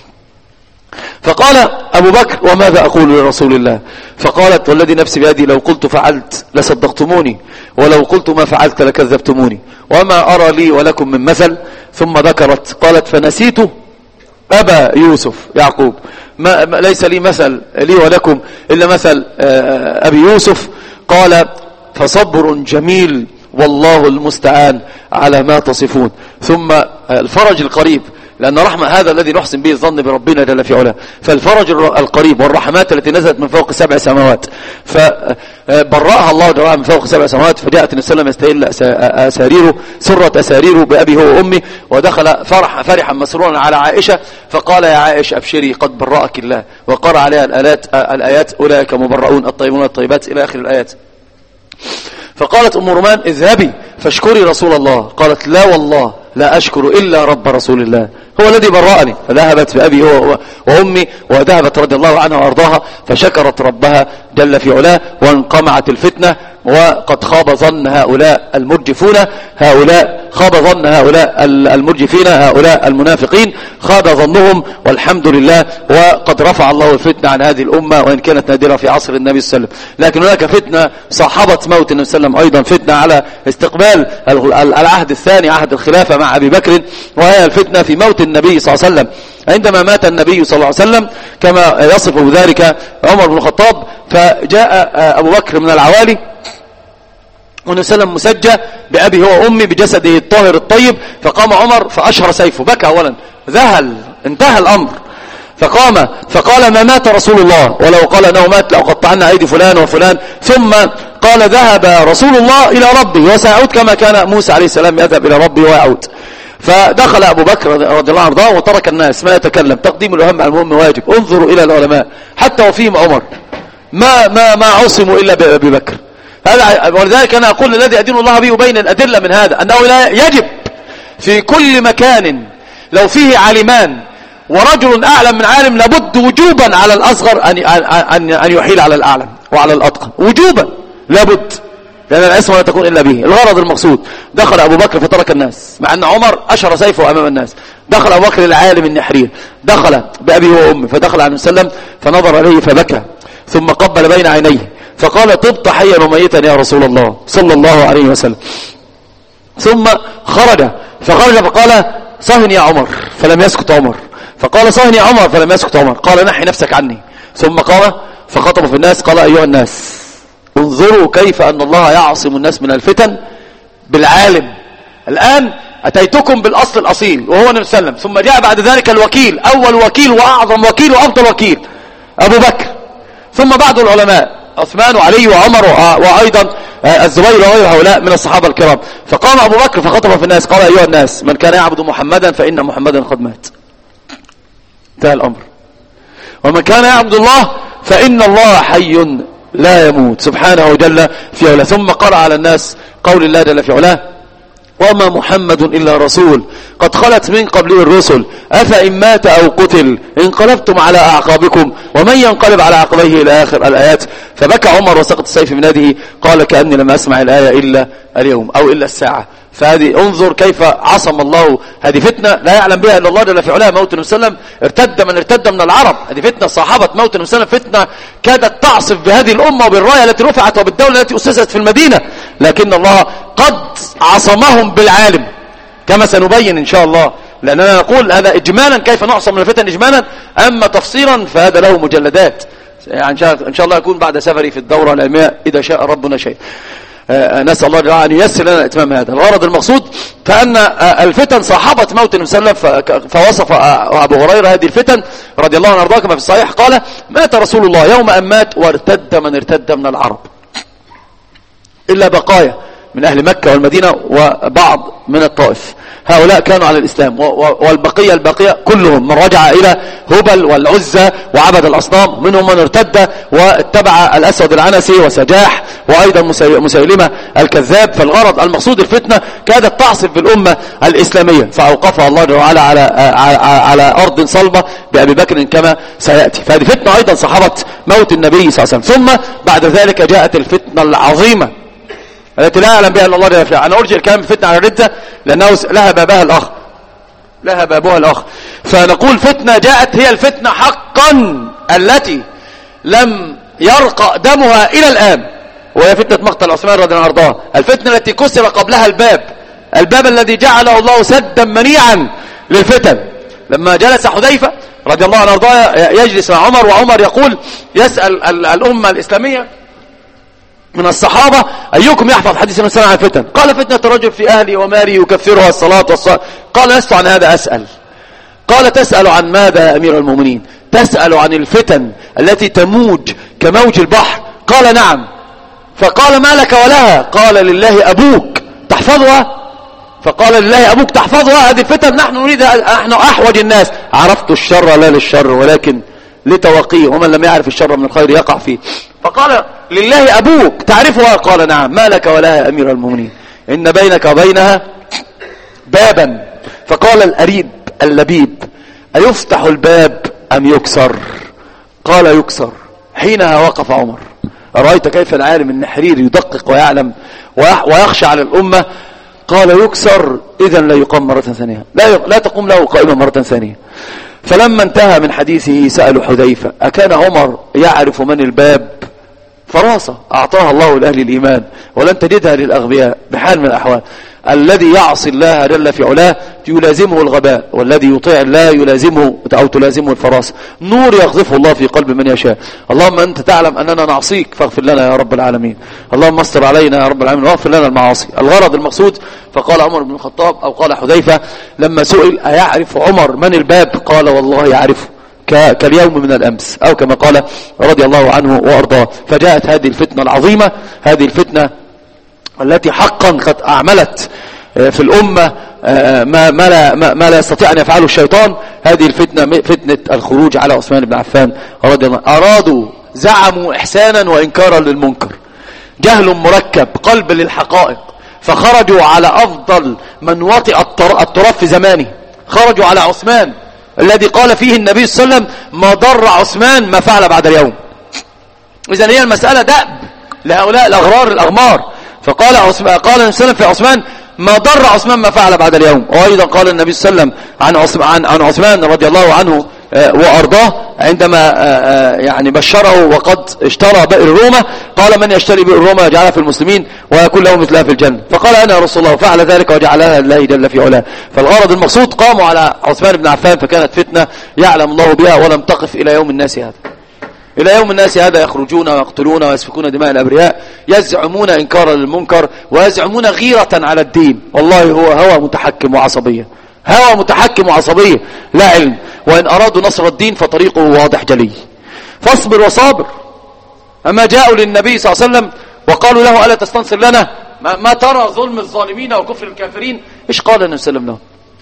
S3: فقال أبو بكر وماذا أقول لرسول الله. فقالت والذي نفسي بيدي لو قلت فعلت لصدقتموني، ولو قلت ما فعلت لكذبتموني، وما أرى لي ولكم من مثل. ثم ذكرت قالت فنسيت أبا يوسف يعقوب، ما ليس لي مثل لي ولكم إلا مثل أبي يوسف. قال فصبر جميل والله المستعان على ما تصفون. ثم الفرج القريب، لأن رحمة هذا الذي نحسن به الظن بربنا جل في علاه. فالفرج القريب والرحمات التي نزلت من فوق سبع سماوات، فبرأها الله جل وعلا من فوق سبع سماوات. فجاءت النبي صلى الله عليه وسلم يستهل أساريره، سرت أساريره بأبي هو وأمي، ودخل فرح فرحا مسرورا على عائشة فقال يا عائشة أبشري قد برأك الله، وقرأ عليها الآيات الآيات أولئك مبرؤون الطيبون الطيبات إلى آخر الآيات. فقالت أم رومان اذهبي فاشكري رسول الله. قالت لا والله لا أشكر إلا رب رسول الله، هو الذي برأني. فذهبت بأبي وأمي وذهبت رضي الله عنها وأرضاها فشكرت ربها جل في علاه، وانقمعت الفتنة. وقد خاب ظن هؤلاء المرجفون، هؤلاء خاب ظن هؤلاء المرجفين، هؤلاء المنافقين خاب ظنهم، والحمد لله. وقد رفع الله الفتنة عن هذه الأمة، وإن كانت نادرة في عصر النبي صلى الله عليه وسلم. لكن هناك فتنة صاحبت موت النبي صلى الله عليه وسلم أيضا، فتنة على استقبال العهد الثاني، عهد الخلافة مع أبي بكر، وهي الفتنة في موت النبي صلى الله عليه وسلم. عندما مات النبي صلى الله عليه وسلم كما يصف ذلك عمر بن الخطاب، فجاء أبو بكر من العوالي والنبي صلى الله عليه وسلم مسجى بأبي هو وأمي بجسده الطاهر الطيب، فقام عمر فأشهر سيفه، بكى أولا، ذهل، انتهى الأمر، فقام فقال ما مات رسول الله، ولو قال أنه مات لأقطعنا أيدي فلان وفلان. ثم قال ذهب رسول الله إلى ربي وسيعود كما كان موسى عليه السلام يذهب إلى ربي ويعود. فدخل أبو بكر رضي الله عنه وترك الناس ما يتكلم، تقديم الأهم على المهم واجب. انظروا إلى العلماء حتى وفيهم عمر ما ما ما عصموا إلا بأبي بكر. هذا ولذلك أنا أقول الذي أدين الله به وبين الأدلة من هذا أنه لا يجب في كل مكان لو فيه عالمان ورجل أعلم من عالم لابد وجوبا على الأصغر أن أن أن يحيل على الأعلم وعلى الأتقى، وجوبا لابد، لأن العصمة لا تكون إلا به. الغرض المقصود دخل أبو بكر فترك الناس، مع أن عمر أشر سيفه أمام الناس. دخل أبو بكر العالم النحرير، دخل بأبي وأمي، فدخل عليه وسلم فنظر إليه فبكى، ثم قبل بين عينيه فقال طبت حيا وميتا يا رسول الله صلى الله عليه وسلم. ثم خرج فخرج فقال صهن يا عمر، فلم يسكت عمر، فقال صهن يا عمر، فلم يسكت عمر، قال نحي نفسك عني. ثم قام فخطب في الناس قال أيها الناس انظروا كيف أن الله يعصم الناس من الفتن بالعالم. الآن أتيتكم بالأصل الأصيل وهو النبي صلى الله عليه وسلم، ثم جاء بعد ذلك الوكيل، أول وكيل وأعظم وكيل وأفضل وكيل أبو بكر، ثم بعد العلماء عثمان وعلي وعمر وأيضا الزبير وغير هؤلاء من الصحابة الكرام. فقام أبو بكر فخطب في الناس قال أيها الناس من كان يعبد محمدا فإن محمدا قد مات، انتهى الأمر، ومن كان يعبد الله فإن الله حي لا يموت سبحانه جل في علاه. ثم قرأ على الناس قول الله جل في علاه وما محمد إلا رسول قد خلت من قبله الرسل أفإن مات أو قتل انقلبتم على أعقابكم ومن ينقلب على عقبيه إلى آخر الآيات. فبكى عمر وسقط السيف من يده، قال كأني لم أسمع الآية إلا اليوم أو إلا الساعة. فهذه انظر كيف عصم الله، هذه فتنة لا يعلم بها إلا الله جل في علاه. موت النبي صلى الله عليه وسلم ارتد من ارتد من العرب، هذه فتنة صاحبت موت النبي صلى الله عليه وسلم، فتنة كادت تعصف بهذه الأمة وبالراية التي رفعت وبالدولة التي أسست في المدينة، لكن الله قد عصمهم بالعالم كما سنبين إن شاء الله، لأننا نقول هذا إجمالا كيف نعصم من الفتن إجمالا، أما تفصيلا فهذا له مجلدات، يعني إن شاء الله يكون بعد سفري في الدورة العلمية إذا شاء ربنا شيء. نسأل الله أن ييسر لنا إتمام هذا الغرض المقصود. فأن الفتن صاحبت موت النبي صلى الله عليه وسلم، فوصف أبو هريرة هذه الفتن رضي الله عنه وارضاه كما في الصحيح قال مات رسول الله يوم أن مات وارتد من ارتد من العرب إلا بقايا من أهل مكة والمدينة وبعض من الطائف، هؤلاء كانوا على الإسلام، والبقية البقية كلهم من رجع إلى هبل والعزة وعبد الأصنام، منهم من ارتد واتبع الأسود العنسي وسجاح وأيضا مسيلمة الكذاب. فالغرض المقصود الفتنة كادت تعصف بالأمة الإسلامية، فأوقفها الله تعالى على على أرض صلبة بأبي بكر كما سيأتي. فهذه فتنة أيضا صحبت موت النبي صلى الله عليه وسلم. ثم بعد ذلك جاءت الفتنة العظيمة التي لا يعلم بها الا الله جل وعلا. انا ارجع الكلام الفتنه على الرده لانه لها بابها الاخ، لها بابها الاخ. فنقول فتنه جاءت هي الفتنه حقا التي لم يرقى دمها الى الان، وهي فتنه مقتل عثمان رضي الله عنه وارضاه، الفتنه التي كسر قبلها الباب، الباب الذي جعله الله سدا منيعا للفتن. لما جلس حذيفه رضي الله عنه وارضاه يجلس مع عمر، وعمر يقول يسال الامه الاسلاميه من الصحابة أيكم يحفظ حديث النبي صلى الله عليه وسلم عن الفتن؟ قال فتنة الرجل في أهله وماله يكفرها الصلاة والصلاة. قال لست عن هذا أسأل. قال تسأل عن ماذا يا أمير المؤمنين؟ تسأل عن الفتن التي تموج كموج البحر. قال نعم. فقال ما لك ولها؟ قال لله أبوك تحفظها. فقال لله أبوك تحفظها، هذه الفتن نحن نريدها، نحن أحوج الناس. عرفت الشر لا للشر ولكن لتوقيه، ومن لم يعرف الشر من الخير يقع فيه. فقال لله أبوك تعرفها؟ قال نعم. ما لك ولها يا أمير المؤمنين؟ إن بينك وبينها بابا فقال الأريب اللبيب: أيفتح الباب أم يكسر؟ قال: يكسر. حينها وقف عمر. أرأيت كيف العالم النحرير يدقق ويعلم ويخشى على الأمة؟ قال: يكسر، إذن لا يقام مرة ثانية، لا, لا تقوم له قائمة مرة ثانية. فلما انتهى من حديثه سألوا حذيفة: أكان عمر يعرف من الباب؟ فراسة أعطاها الله لأهل الإيمان ولن تجدها للأغبياء بحال من الأحوال. الذي يعصي الله جل في علاه يلازمه الغباء، والذي يطيع الله يلازمه أو تلازمه الفراسة. نور يقذفه الله في قلب من يشاء. اللهم أنت تعلم أننا نعصيك فاغفر لنا يا رب العالمين. اللهم استر علينا يا رب العالمين واغفر لنا المعاصي. الغرض المقصود. فقال عمر بن الخطاب أو قال حذيفة لما سئل: أيعرف عمر من الباب؟ قال: والله يعرفه كاليوم من الأمس، أو كما قال رضي الله عنه وأرضاه. فجاءت هذه الفتنة العظيمة، هذه الفتنة التي حقا قد أعملت في الأمة ما, ما, لا, ما لا يستطيع أن يفعله الشيطان. هذه الفتنة فتنة الخروج على عثمان بن عفان رضي الله عنه. أرادوا زعموا إحسانا وإنكارا للمنكر، جهل مركب، قلب للحقائق، فخرجوا على أفضل من وطئ التراب في زمانه. خرجوا على عثمان الذي قال فيه النبي صلى الله عليه وسلم: ما ضر عثمان ما فعل بعد اليوم. إذن هي المسألة دأب لهؤلاء الأغرار الأغمار. فقال عثمان، قال النبي صلى الله عليه وسلم في عثمان: ما ضر عثمان ما فعل بعد اليوم. وأيضا قال النبي صلى الله عليه وسلم عن عثمان, عن عثمان رضي الله عنه وأرضاه عندما يعني بشره وقد اشترى بئر رومة، قال: من يشتري بئر رومة يجعلها في المسلمين ويكون له مثلها في الجنة. فقال: أنا يا رسول الله، وفعل ذلك وجعلها لله جل في علاه. فالغرض المقصود قاموا على عثمان بن عفان، فكانت فتنة يعلم الله بها ولم تقف إلى يوم الناس هذا. إلى يوم الناس هذا يخرجون ويقتلون ويسفكون دماء الأبرياء، يزعمون إنكارا للمنكر ويزعمون غيرة على الدين. والله هو هوى متحكم وعصبية، هوى متحكم وعصبية لا علم. وإن أرادوا نصر الدين فطريقه واضح جلي. فاصبر وصابر. أما جاءوا للنبي صلى الله عليه وسلم وقالوا له: ألا تستنصر لنا؟ ما, ما ترى ظلم الظالمين وكفر الكافرين؟ إيش قال النبي صلى الله عليه وسلم لهم؟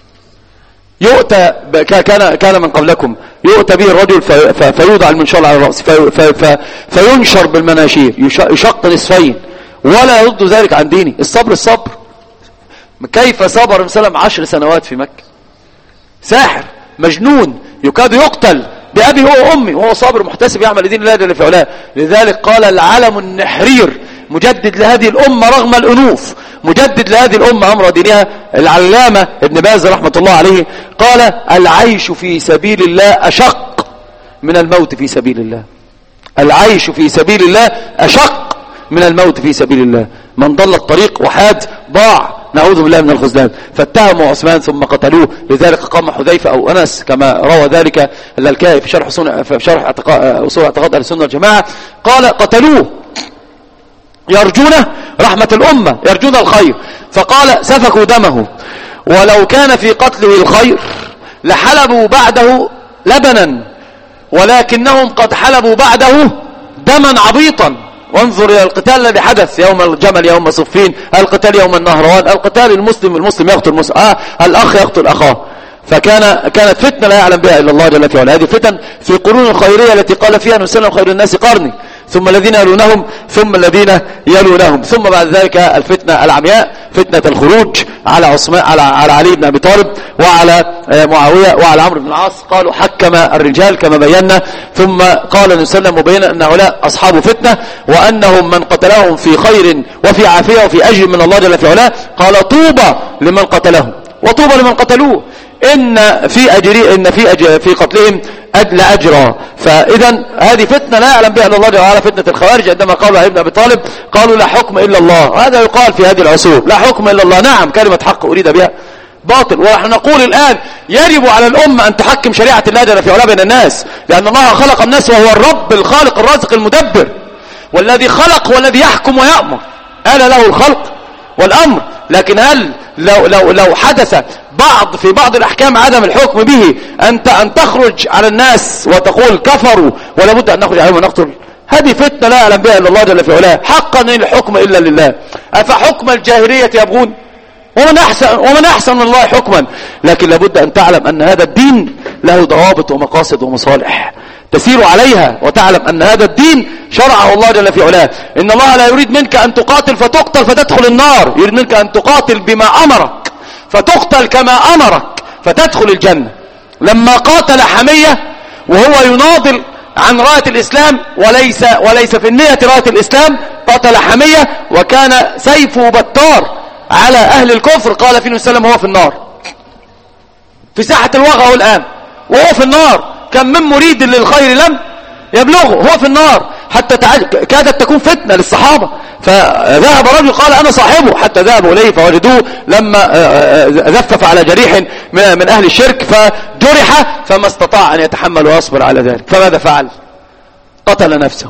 S3: يؤتى كان كان من قبلكم يؤتى به الرجل في فيوضع المنشار على الرأس في في في فينشر بالمناشير، يشق نصفين ولا يرد ذلك عن دينه. الصبر الصبر. كيف صبر النبي صلى الله عليه وسلم عشر سنوات في مكة؟ ساحر مجنون يكاد يقتل بأبي هو وأمي وهو صابر محتسب يعمل لدين الله جل في علاه. لذلك قال العلم النحرير مجدد لهذه الأمة رغم الأنوف، مجدد لهذه الأمة أمر دينها، العلامة ابن باز رحمة الله عليه قال: العيش في سبيل الله أشق من الموت في سبيل الله. العيش في سبيل الله أشق من الموت في سبيل الله. من ضل الطريق وحاد ضاع، نعوذ بالله من الخذلان. فاتهموا عثمان ثم قتلوه. لذلك قام حذيفة أو أنس كما روى ذلك اللالكائي في شرح في شرح أصول اعتقاد أهل السنة والجماعة، قال: قتلوه يرجون رحمة الأمة، يرجون الخير. فقال: سفكوا دمه، ولو كان في قتله الخير لحلبوا بعده لبنا، ولكنهم قد حلبوا بعده دما عبيطا. وانظر إلى القتال الذي حدث يوم الجمل، يوم صفين، القتال يوم النهروان، القتال المسلم المسلم يقتل المسلم، آه الأخ يقتل أخاه. فكان كانت فتنة لا يعلم بها إلا الله جل في علاه. هذه فتن في القرون الخيرية التي قال فيها النبي صلى الله عليه وسلم: خير الناس قرني، ثم الذين يلونهم، ثم الذين يلونهم، ثم بعد ذلك الفتنة العمياء، فتنة الخروج على عثمان على على علي بن أبي طالب وعلى معاوية وعلى عمرو بن العاص. قالوا حكم الرجال كما بينا. ثم قال النبي صلى الله عليه وسلم مبينا أن هؤلاء أصحاب فتنة، وأنهم من قتلهم في خير وفي عافية وفي أجر من الله جل في علاه. قال: طوبى لمن قتلهم وطوبى لمن قتلوه، إن في أجري إن في أجر في قتلهم أجل أجرا. فإذا هذه فتنة لا يعلم بها إلا الله جل وعلا، فتنة الخوارج. عندما قالوا علي بن أبي طالب قالوا: لا حكم إلا الله. هذا يقال في هذه العصور، لا حكم إلا الله. نعم، كلمة حق أريد بها باطل. ونحن نقول الآن يجب على الأمة أن تحكم شريعة الله جل في علاه بين الناس، لأن الله خلق الناس وهو الرب الخالق الرازق المدبر، والذي خلق هو الذي يحكم ويأمر، آل له الخلق والأمر. لكن هل لو لو لو حدث بعض في بعض الأحكام عدم الحكم به أنت أن تخرج على الناس وتقول كفروا ولا بد أن نخرج عليهم ونقتل؟ هذه فتنة لا يعلم بها إلا الله جل في علاه. حقا إن الحكم إلا لله. أفحكم الجاهلية يبغون ومن أحسن ومن أحسن من الله حكما. لكن لابد أن تعلم أن هذا الدين له ضوابط ومقاصد ومصالح تسير عليها، وتعلم أن هذا الدين شرعه الله جل في علاه. إن الله لا يريد منك أن تقاتل فتقتل فتدخل النار، يريد منك أن تقاتل بما أمرك فتقتل كما أمرك. فتدخل الجنة. لما قاتل حمية وهو يناضل عن راية الإسلام وليس وليس في النية راية الإسلام، قاتل حمية وكان سيفه بتار على أهل الكفر، قال فيه وسلم هو في النار، في ساحة الوغى الآن وهو في النار. كم من مريد للخير لم يبلغه، هو في النار، حتى كادت تكون فتنة للصحابة. فذهب رجل قال أنا صاحبه، حتى ذهبوا إليه فوجدوه لما زفف على جريح من أهل الشرك فجرح، فما استطاع أن يتحمل ويصبر على ذلك. فماذا فعل؟ قتل نفسه،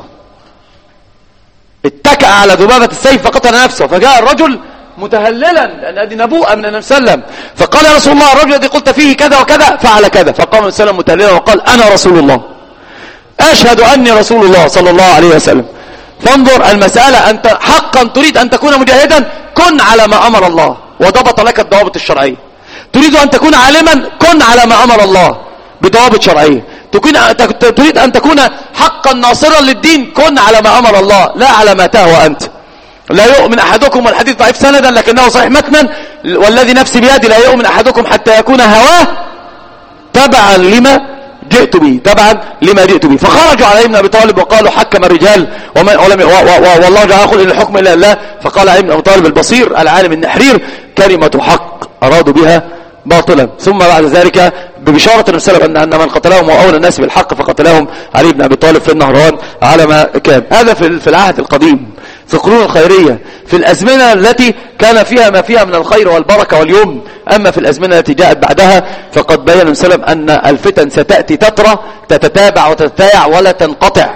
S3: اتكأ على ذبابة السيف فقتل نفسه. فجاء الرجل متهللا لأن هذه نبوءة من النبي صلى الله عليه وسلم، فقال يا رسول الله الرجل الذي قلت فيه كذا وكذا فعل كذا. فقام النبي صلى الله عليه وسلم متهللا وقال أنا رسول الله، أشهد أني رسول الله صلى الله عليه وسلم. فانظر المسألة، أنت حقا تريد أن تكون مجاهدا، كن على ما أمر الله وضبط لك الضوابط الشرعية. تريد أن تكون عالما، كن على ما أمر الله بضوابط شرعية. تريد أن تكون حقا ناصرا للدين، كن على ما أمر الله لا على ما تهوى أنت. لا يؤمن أحدكم، والحديث ضعيف سندا لكنه صحيح متنا، والذي نفسي بيدي لا يؤمن أحدكم حتى يكون هواه تبعا لما جئت به، تبعا لما جئت به. فخرجوا على ابن أبي طالب وقالوا حكم الرجال وما ولم والله جعل يقول إن الحكم إلا الله. فقال ابن أبي طالب البصير العالم النحرير كلمة حق أرادوا بها باطلا. ثم بعد ذلك ببشارة النبي صلى الله عليه وسلم أن من قتلهم هو أولى الناس بالحق فقتلهم علي بن أبي طالب في النهروان على ما كان. هذا في العهد القديم، في القرون الخيرية، في الأزمنة التي كان فيها ما فيها من الخير والبركة واليمن. أما في الأزمنة التي جاءت بعدها فقد بيّن النبي صلى الله عليه وسلم أن الفتن ستأتي تترى، تتتابع وتتتايع ولا تنقطع.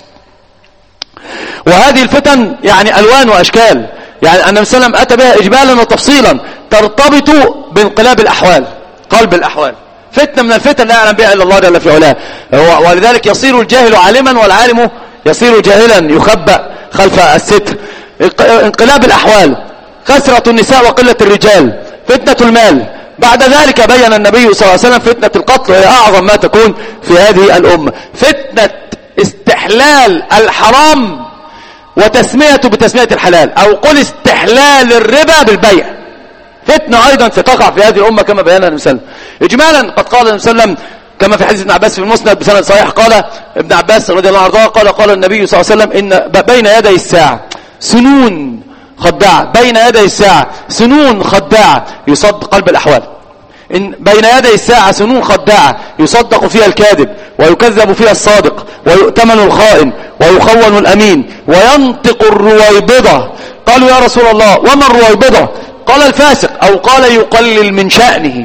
S3: وهذه الفتن يعني ألوان وأشكال، يعني النبي صلى الله عليه وسلم أتى بها إجمالا وتفصيلا ترتبط بانقلاب الأحوال، قلب الأحوال. فتنة من الفتن لا يعلم بها إلا الله جل في علاه، ولذلك يصير الجاهل عالما والعالم يصير جاهلا يخبأ خلف الستر. انقلاب الأحوال، كثرة النساء وقلة الرجال، فتنة المال. بعد ذلك بيّن النبي صلى الله عليه وسلم فتنة القتل، وهي أعظم ما تكون في هذه الأمة. فتنة استحلال الحرام وتسميته بتسمية الحلال، أو قل استحلال الربا بالبيع، فتنة أيضا ستقع في هذه الأمة كما بيّنها النبي صلى الله عليه وسلم. إجمالا قد قال النبي صلى الله عليه وسلم كما في حديث ابن عباس في المسند بسند صحيح، قال ابن عباس رضي الله عنه قال قال النبي صلى الله عليه وسلم إن بين يدي الساعة سنون خداعة، بين يدي الساعة سنون خداعة يصدق قلب الأحوال. إن بين يدي الساعة سنون خداعة يصدق فيها الكاذب ويكذب فيها الصادق ويؤتمن الخائن ويخون الأمين وينطق الرويبضة. قالوا يا رسول الله وما الرويبضة؟ قال الفاسق، أو قال يقلل من شأنه.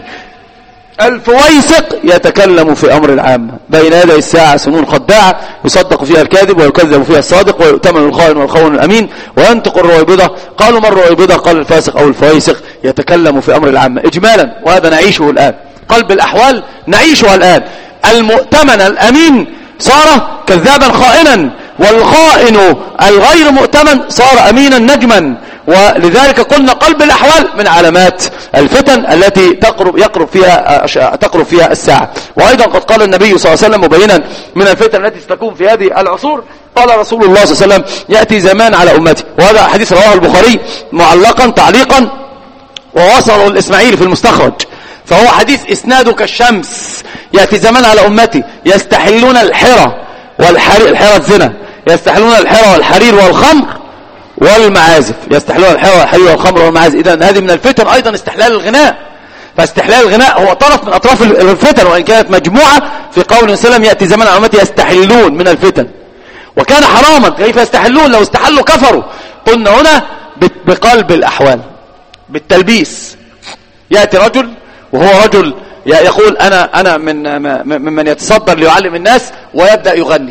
S3: الفويسق يتكلم في أمر العامة. بين يدي الساعة سنون خداعة يصدق فيها الكاذب ويكذب فيها الصادق ويؤتمن الخائن والخون الأمين وينطق الرويبضة. قالوا ما الرويبضة؟ قال الفاسق أو الفويسق يتكلم في أمر العامة. إجمالا وهذا نعيشه الآن، قلب الأحوال نعيشها الآن. المؤتمن الأمين صار كذابا خائنا، والخائن الغير مؤتمن صار أمينا نجما. ولذلك قلنا قلب الأحوال من علامات الفتن التي تقرب يقرب فيها تقرب فيها الساعة. وأيضا قد قال النبي صلى الله عليه وسلم مبينا من الفتن التي ستكون في هذه العصور، قال رسول الله صلى الله عليه وسلم يأتي زمان على أمتي، وهذا حديث رواه البخاري معلقا تعليقا ووصله الإسماعيلي في المستخرج، فهو حديث إسناده كالشمس. يأتي زمان على أمتي يستحلون الحرى والحرير، الحرى الزنا، يستحلون الحرى والحرير والخمر والمعازف، يستحلون الحرى والحرير والخمر والمعازف. إذن هذه من الفتن أيضا استحلال الغناء. فاستحلال الغناء هو طرف من أطراف الفتن، وإن كانت مجموعة في قول وسلم يأتي زمان على أمتي يستحلون من الفتن، وكان حراما. كيف يستحلون؟ لو استحلوا كفروا. قلنا هنا بقلب الأحوال، بالتلبيس. يأتي رجل وهو رجل يقول أنا أنا من ممن يتصدر ليعلم الناس، ويبدأ يغني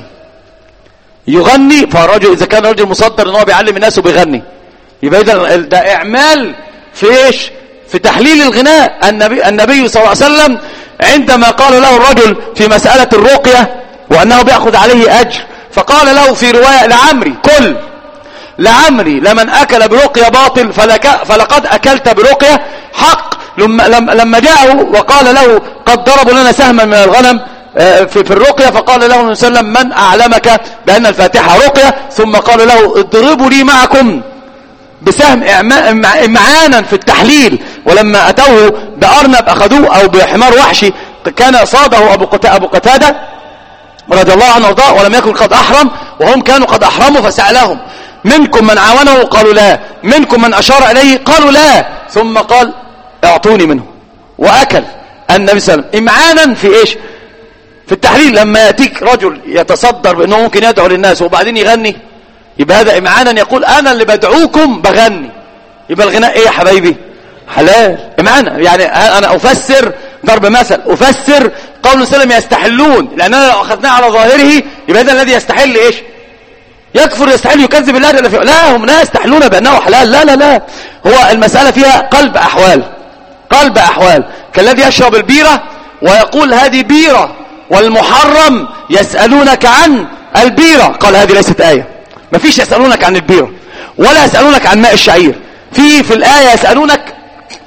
S3: يغني فالرجل إذا كان رجل مصدر إن هو بيعلم الناس وبيغني، يبقى إذا ده إعمال في إيش؟ في تحليل الغناء. النبي النبي صلى الله عليه وسلم عندما قال له الرجل في مسألة الرقية وأنه بيأخذ عليه أجر، فقال له في رواية لعمري كل لعمري لمن أكل برقية باطل فلك فلقد أكلت برقية حق. لما لما جاءه وقال له قد ضربوا لنا سهما من الغنم في في الرقية، فقال له النبي صلى الله عليه وسلم من أعلمك بأن الفاتحة رقية؟ ثم قال له اضربوا لي معكم بسهم إمعانا في التحليل، ولما أتوه بأرنب أخذوه أو بحمار وحشي كان صاده أبو قتادة رضي الله عنه وارضاه ولم يكن قد أحرم، وهم كانوا قد أحرموا، فسألهم منكم من عاونه؟ قالوا لا. منكم من أشار إليه؟ قالوا لا. ثم قال اعطوني منه، وأكل النبي صلى الله عليه وسلم إمعانا في إيش؟ في التحليل. لما يأتيك رجل يتصدر بأنه ممكن يدعو للناس وبعدين يغني، يبقى هذا إمعانا، يقول أنا اللي بدعوكم بغني، يبقى الغناء إيه يا حبايبي؟ حلال إمعانا. يعني أنا أفسر ضرب مثل، أفسر قول سلم يستحلون، لأننا لو أخذناه على ظاهره يبقى هذا الذي يستحل إيش؟ يكفر، يستحل، يكذب الله جل في علاه. لا، هم لا يستحلون بأنه حلال، لا لا لا، هو المسألة فيها قلب أحوال، قلب أحوال. كالذي يشرب البيرة ويقول هذه بيرة، والمحرم يسألونك عن البيرة، قال هذه ليست آية، ما فيش يسألونك عن البيرة ولا يسألونك عن ماء الشعير، في في الآية يسألونك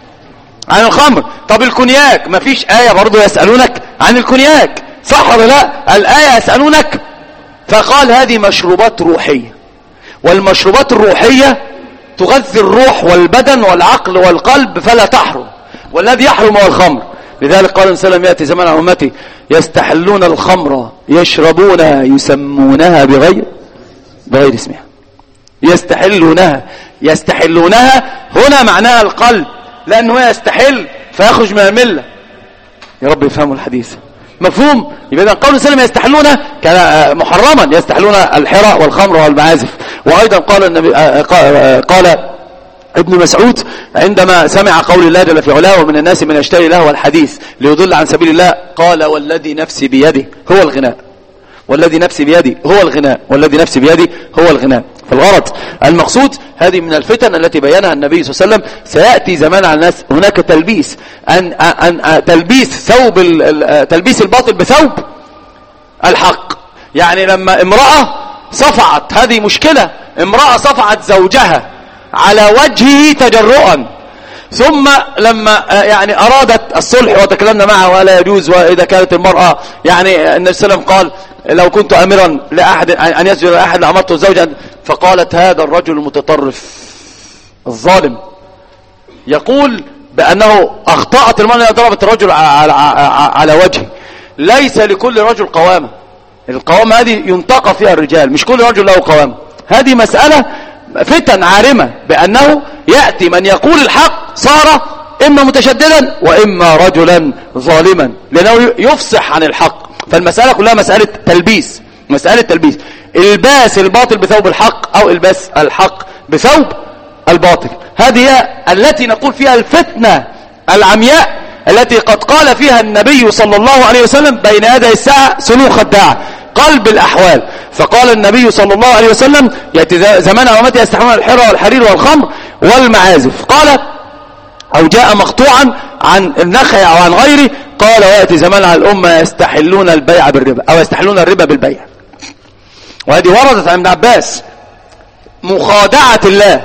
S3: عن الخمر. طب الكونياك ما فيش آية برضو يسألونك عن الكونياك، صح ولا لا؟ الآية يسألونك، فقال هذه مشروبات روحية، والمشروبات الروحية تغذي الروح والبدن والعقل والقلب فلا تحرم، والذي يحرم هو الخمر. لذلك قال النبي صلى الله عليه وسلم يأتي زمان على أمتي يستحلون الخمر يشربونها يسمونها بغير بغير اسمها، يستحلونها يستحلونها هنا معناها القلب، لأنه يستحل فيخرج من الملة. يا رب يفهموا الحديث، مفهوم؟ يبقى قول السلام يستحلون كان محرما، يستحلون الحرى والخمر والمعازف. وأيضا قال النبي قال ابن مسعود عندما سمع قول الله جل في علاه ومن الناس من يشتري له الحديث ليضل عن سبيل الله، قال والذي نفسي بيده هو الغناء، والذي نفسي بيده هو الغناء، والذي نفسي بيده هو الغناء. فالغرض المقصود هذه من الفتن التي بينها النبي صلى الله عليه وسلم. سيأتي زمان على الناس هناك تلبيس، أن أن تلبيس ثوب تلبيس الباطل بثوب الحق. يعني لما امرأة صفعت، هذه مشكلة، امرأة صفعت زوجها على وجهه تجرؤا، ثم لما يعني أرادت الصلح وتكلمنا معها ولا يجوز، وإذا كانت المرأة يعني النبي صلى الله عليه وسلم قال لو كنت أمرا لأحد أن يسجد لأحد لأمرته الزوجة، فقالت هذا الرجل المتطرف الظالم يقول بأنه أخطأت المرأة ضربت الرجل على, على وجهه. ليس لكل رجل قوامة، القوامة هذه ينتقى فيها الرجال، مش كل رجل له قوامة. هذه مسألة فتن عارمة، بأنه يأتي من يقول الحق صار إما متشددا وإما رجلا ظالما، لأنه يفصح عن الحق. فالمسألة كلها مسألة تلبيس، مسألة تلبيس، الباس الباطل بثوب الحق أو الباس الحق بثوب الباطل. هذه هي التي نقول فيها الفتنة العمياء التي قد قال فيها النبي صلى الله عليه وسلم بين يدي الساعة سلوك خداعة، قلب الأحوال. فقال النبي صلى الله عليه وسلم يأتي زمان أمتي يستحمون الحرى والحرير والخمر والمعازف، قال أو جاء مقطوعا عن النخع أو عن غيره، قال ويأتي زمان على الأمة يستحلون البيع بالربا أو يستحلون الربا بالبيع. وهذه وردت عن ابن عباس، مخادعة الله،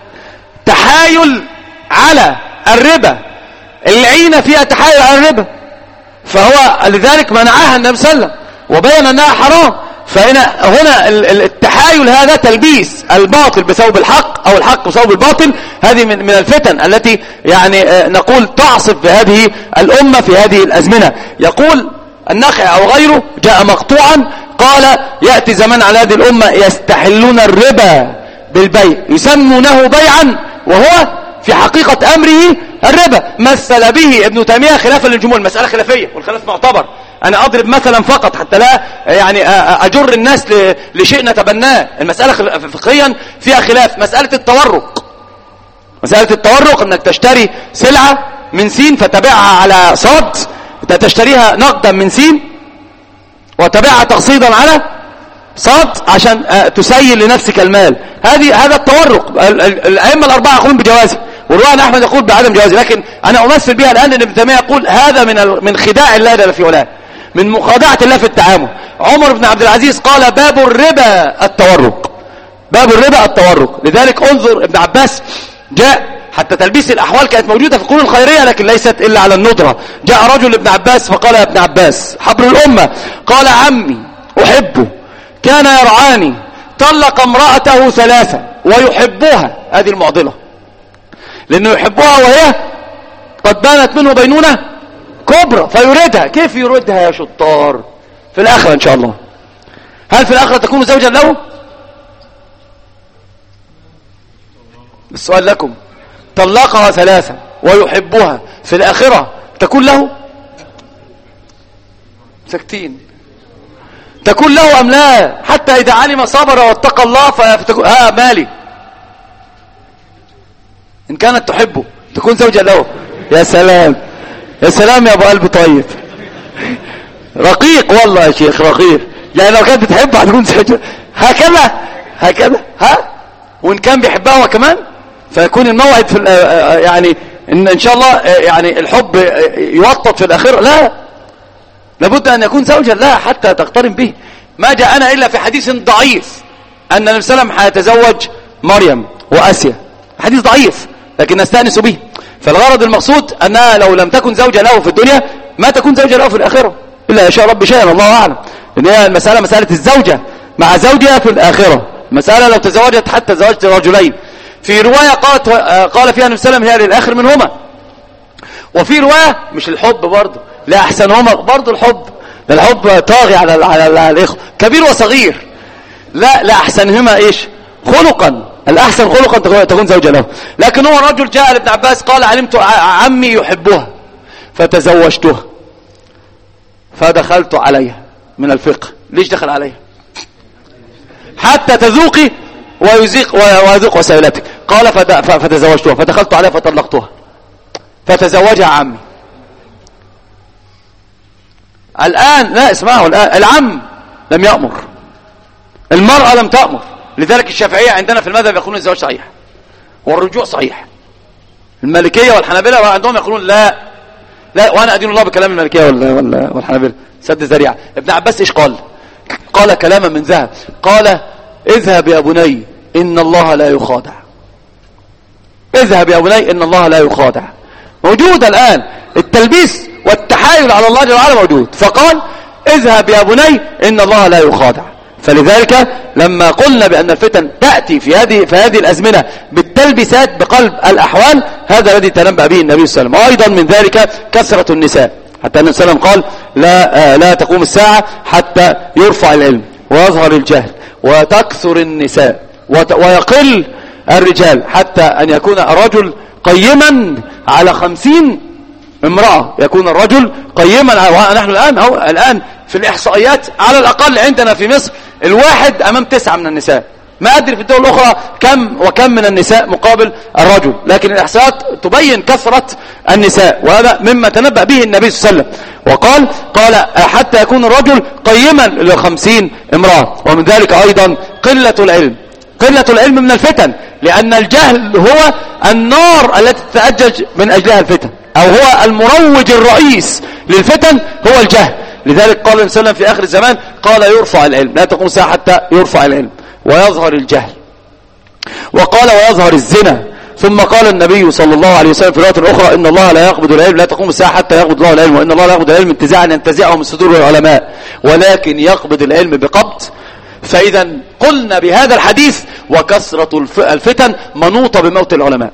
S3: تحايل على الربا، العينة فيها تحايل على الربا، فهو لذلك منعها النبي صلى الله عليه وسلم وبين أنها حرام. فهنا هنا التحايل هذا تلبيس الباطل بثوب الحق أو الحق بثوب الباطل. هذه من من الفتن التي يعني نقول تعصف بهذه الأمة في هذه الأزمنة. يقول النخع أو غيره جاء مقطوعا، قال يأتي زمان على هذه الأمة يستحلون الربا بالبيع، يسمونه بيعا وهو في حقيقة أمره الربا. مثل به ابن تيمية خلافا للجمهور، المسألة خلافية والخلاف معتبر. أنا أضرب مثلا فقط حتى لا يعني أجر الناس لشيء نتبناه. المسألة فقهيا فيها خلاف. مسألة التورق، مسألة التورق أنك تشتري سلعة من سين فتبيعها على صاد، تشتريها نقدا من سين وتبيعها تقسيطا على صاد عشان تسيل لنفسك المال. هذه هذا التورق. الأئمة الأربعة يقولون بجوازه، والرواية أحمد يقول بعدم جوازه، لكن أنا أمثل بها الآن أن ابن تيمية يقول هذا من من خداع الله جل في علاه، من مخادعة الله في التعامل. عمر بن عبد العزيز قال باب الربا التورق، باب الربا التورق. لذلك انظر ابن عباس جاء، حتى تلبيس الأحوال كانت موجودة في القرون الخيرية لكن ليست إلا على الندرة. جاء رجل لابن عباس فقال يا ابن عباس حبر الأمة، قال عمي أحبه كان يرعاني، طلق امرأته ثلاثة ويحبها، هذه المعضلة، لأنه يحبها وهي قد بانت منه بينونة كبرى فيريدها. كيف يريدها يا شطار؟ في الآخرة إن شاء الله. هل في الآخرة تكون زوجا له؟ السؤال لكم. طلقها ثلاثة ويحبها، في الآخرة تكون له؟ سكتين. تكون له أم لا؟ حتى إذا علم صبر واتقى الله فتكون ها مالي. إن كانت تحبه تكون زوجة له. يا سلام يا سلام يا أبو قلب طيب، رقيق والله يا شيخ، رقيق. يعني لو كانت بتحبه هتكون زوجة هكذا هكذا ها. وإن كان بيحبها هو كمان فيكون الموعد في يعني إن إن شاء الله يعني الحب يوطد في الآخرة. لا، لابد أن يكون زوجا لها حتى تقترن به. ما جاءنا إلا في حديث ضعيف أن النبي صلى الله عليه وسلم حيتزوج مريم وآسيا، حديث ضعيف لكن نستأنس به. فالغرض المقصود أنها لو لم تكن زوجة له في الدنيا ما تكون زوجة له في الآخرة إلا يشاء رب شيئا، الله أعلم. لأن هي المسألة مسألة الزوجة مع زوجها في الآخرة. مسألة لو تزوجت حتى زوجت رجلين. في رواية قالت قال فيها النبي صلى الله عليه وسلم هي للآخر منهما. وفي رواية مش الحب برضه لا أحسنهما برضه الحب، الحب طاغي على على الإخوة كبير وصغير. لا لا أحسنهما إيش؟ خلقا. الأحسن خلقا تكون زوجة له. لكن هو رجل جاء لابن عباس قال علمت عمي يحبها فتزوجتها فدخلت عليها. من الفقه ليش دخل عليها؟ حتى تذوقي ويذيق ويذوق وسائلتك. قال فتزوجتها فدخلت عليها فطلقتها فتزوجها عمي. الآن لا اسمعوا، الآن العم لم يأمر، المرأة لم تأمر. لذلك الشافعية عندنا في المذهب يقولون الزواج صحيح والرجوع صحيح. المالكية والحنابلة عندهم يقولون لا لا، وانا ادين الله بكلام المالكية والحنابلة سد ذريعة. ابن عباس ايش قال؟ قال كلاما من ذهب. قال اذهب يا بني ان الله لا يخادع. اذهب يا بني ان الله لا يخادع. موجود الآن التلبيس والتحايل على الله جل وعلا موجود. فقال اذهب يا بني ان الله لا يخادع. فلذلك لما قلنا بأن الفتن تأتي في هذه في هذه الأزمنة بالتلبسات بقلب الأحوال، هذا الذي تنبأ به النبي صلى الله عليه وسلم. وأيضا من ذلك كثرة النساء، حتى النبي صلى الله عليه وسلم قال لا آه لا تقوم الساعة حتى يرفع العلم ويظهر الجهل وتكثر النساء ويقل الرجال، حتى أن يكون الرجل قيما على خمسين امرأة. يكون الرجل قيما على، نحن الآن هو الآن في الإحصائيات على الأقل عندنا في مصر الواحد أمام تسعة من النساء. ما أدري في الدول الأخرى كم وكم من النساء مقابل الرجل، لكن الإحصائيات تبين كثرة النساء، وهذا مما تنبأ به النبي صلى الله عليه وسلم. وقال قال حتى يكون الرجل قيما لخمسين امرأة. ومن ذلك أيضا قلة العلم. قلة العلم من الفتن، لأن الجهل هو النار التي تتأجج من أجلها الفتن، أو هو المروج الرئيس للفتن هو الجهل. لذلك قال النبي صلى الله عليه وسلم في آخر الزمان قال يرفع العلم، لا تقوم ساعة حتى يرفع العلم ويظهر الجهل. وقال ويظهر الزنا. ثم قال النبي صلى الله عليه وسلم في رواية أخرى إن الله لا يقبض العلم، لا تقوم الساعة حتى يقبض الله العلم، وإن الله لا يقبض العلم انتزاعا ينتزعه من صدور العلماء، ولكن يقبض العلم بقبض. فإذا قلنا بهذا الحديث وكثرة الفتن منوطة بموت العلماء.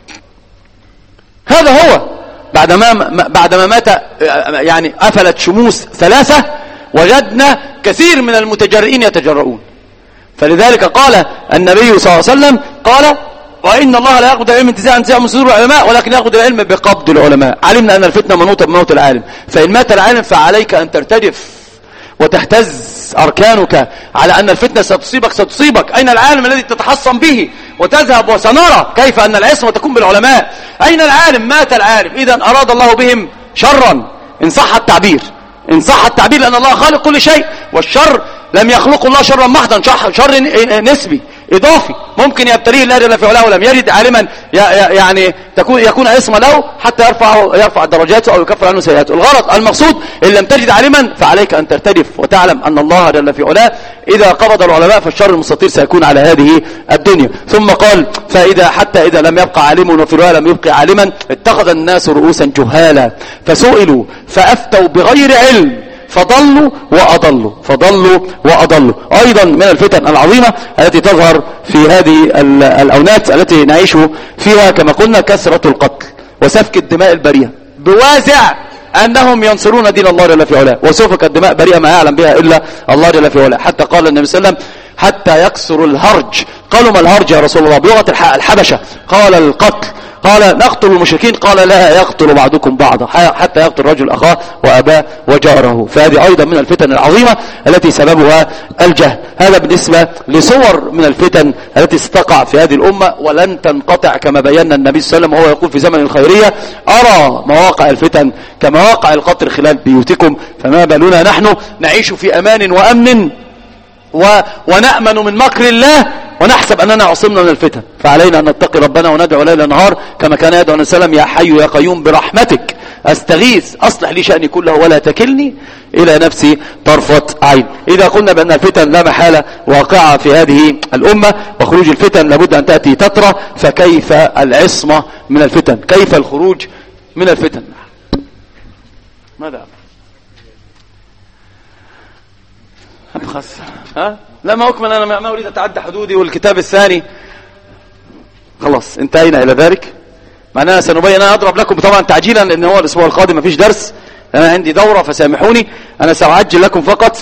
S3: هذا هو بعدما بعدما مات يعني أفلت شموس ثلاثة وجدنا كثير من المتجرئين يتجرؤون. فلذلك قال النبي صلى الله عليه وسلم قال وإن الله لا يقبض العلم انتزاعا انتزاعا من صدور العلماء، ولكن يقبض العلم بقبض العلماء. علمنا أن الفتنة منوطة بموت العالم، فإن مات العالم فعليك أن ترتجف وتهتز أركانك على أن الفتنة ستصيبك ستصيبك. أين العالم الذي تتحصن به وتذهب؟ وسنرى كيف أن العصمة تكون بالعلماء. أين العالم؟ مات العالم. إذا أراد الله بهم شرا إن صح التعبير، إن صح التعبير، لأن الله خالق كل شيء، والشر لم يخلق الله شرا محضا، شر نسبي إضافي ممكن يبتليه الله جل في علاه، ولم يرد عالما يعني تكون يكون عصمة له حتى يرفع يرفع درجاته أو يكفر عنه سيئاته. الغرض المقصود إن لم تجد عالما فعليك أن ترتدف وتعلم أن الله جل في علاه إذا قبض العلماء فالشر المستطير سيكون على هذه الدنيا. ثم قال فإذا حتى إذا لم يبقى عالم، وفي رواية لم يبقى عالما، اتخذ الناس رؤوسا جهالا فسئلوا فأفتوا بغير علم فضلوا وأضلوا فضلوا وأضلوا. أيضا من الفتن العظيمة التي تظهر في هذه الأونات التي نعيش فيها كما قلنا كثرة القتل وسفك الدماء البريئة بوازع أنهم ينصرون دين الله جل في علاه، وسفك الدماء بريئة ما يعلم بها إلا الله جل في علاه. حتى قال النبي صلى الله عليه وسلم حتى يكسر الهرج. قالوا ما الهرج يا رسول الله؟ بلغة الحبشة. قال القتل. قال نقتل المشركين؟ قال لا يقتل بعضكم بعضا حتى يقتل رجل أخاه وأباه وجاره. فهذه أيضا من الفتن العظيمة التي سببها الجهل. هذا بالنسبة لصور من الفتن التي ستقع في هذه الأمة ولن تنقطع، كما بينا النبي صلى الله عليه وسلم وهو يقول في زمن الخيرية أرى مواقع الفتن كمواقع القطر خلال بيوتكم، فما بالنا نحن نعيش في أمان وأمن و... ونأمن من مكر الله ونحسب أننا عصمنا من الفتن. فعلينا أن نتقي ربنا وندعو ليل نهار كما كان يدعو النبي صلى الله عليه وسلم: يا حي يا قيوم برحمتك أستغيث أصلح لي شأني كله ولا تكلني إلى نفسي طرفة عين. إذا قلنا بأن الفتن لا محالة واقعة في هذه الأمة وخروج الفتن لابد أن تأتي تترى، فكيف العصمة من الفتن؟ كيف الخروج من الفتن؟ ماذا أبخس؟ ها؟ لا ما أكمل، أنا ما أريد أتعدى حدودي، والكتاب الثاني خلاص انتهينا إلى ذلك. معناها سنبين، أنا أضرب لكم طبعا تعجيلا لأن هو الأسبوع القادم ما فيش درس، أنا عندي دورة فسامحوني. أنا سأعجل لكم فقط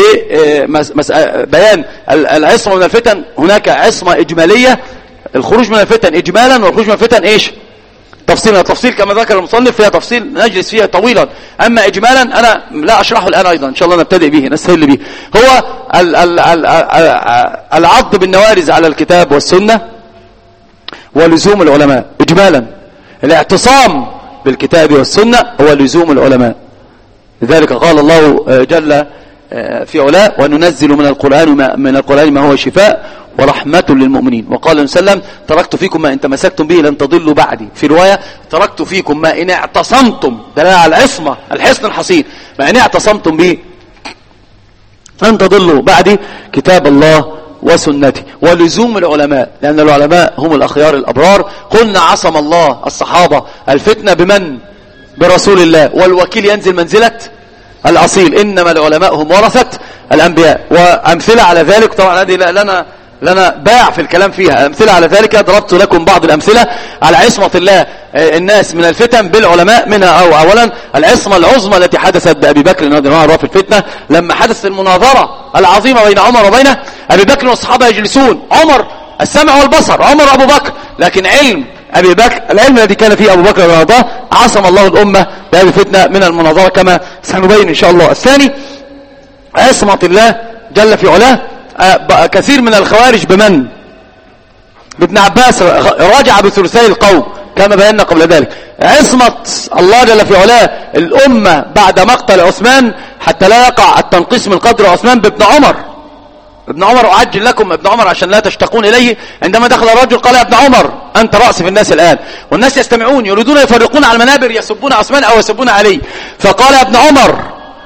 S3: ببيان العصمة من الفتن. هناك عصمة إجمالية، الخروج من الفتن إجمالا، والخروج من الفتن إيش؟ تفصيلا. التفصيل كما ذكر المصنف فيها تفصيل نجلس فيها طويلا، أما إجمالا أنا لا أشرحه الآن، أيضا إن شاء الله نبتدئ به نستهل به. هو ال ال ال العض بالنوارز على الكتاب والسنة ولزوم العلماء إجمالا. الاعتصام بالكتاب والسنة هو لزوم العلماء. لذلك قال الله جل في علاه: وننزل من القرآن من القرآن ما هو شفاء ورحمة للمؤمنين. وقال النبي صلى الله عليه وسلم: تركت فيكم ما إن تمسكتم به لن تضلوا بعدي. في رواية: تركت فيكم ما إن اعتصمتم، دلالة على العصمة، الحصن الحصين، ما إن اعتصمتم به لن تضلوا بعدي كتاب الله وسنتي. ولزوم العلماء، لأن العلماء هم الأخيار الأبرار. قلنا عصم الله الصحابة الفتنة بمن؟ برسول الله، والوكيل ينزل منزلة الأصيل. إنما العلماء هم ورثة الأنبياء. وأمثلة على ذلك طبعا هذه لنا لنا باع في الكلام فيها. أمثلة على ذلك ضربت لكم بعض الأمثلة على عصمة الله الناس من الفتن بالعلماء. منها أو أولا العصمة العظمى التي حدثت بأبي بكر رضي الله عنه في الفتنة، لما حدثت المناظرة العظيمة بين عمر وبين أبي بكر والصحابة يجلسون، عمر السمع والبصر، عمر أبو بكر، لكن علم أبي بكر، العلم الذي كان فيه أبو بكر رضي الله عنه، عصم الله الأمة بهذه الفتنة من المناظرة كما سنبين إن شاء الله. الثاني عصمة الله جل في علاه. كثير من الخوارج بمن؟ بابن عباس راجع بثلثي القوم كما بينا قبل ذلك. عصمة الله جل في علاه الأمة بعد مقتل عثمان حتى لا يقع التنقيص من قدر عثمان بابن عمر. ابن عمر أعجل لكم ابن عمر عشان لا تشتقون إليه. عندما دخل الرجل قال: يا ابن عمر أنت رأس في الناس الآن، والناس يستمعون يريدون يفرقون على المنابر، يسبون عثمان أو يسبون علي. فقال: يا ابن عمر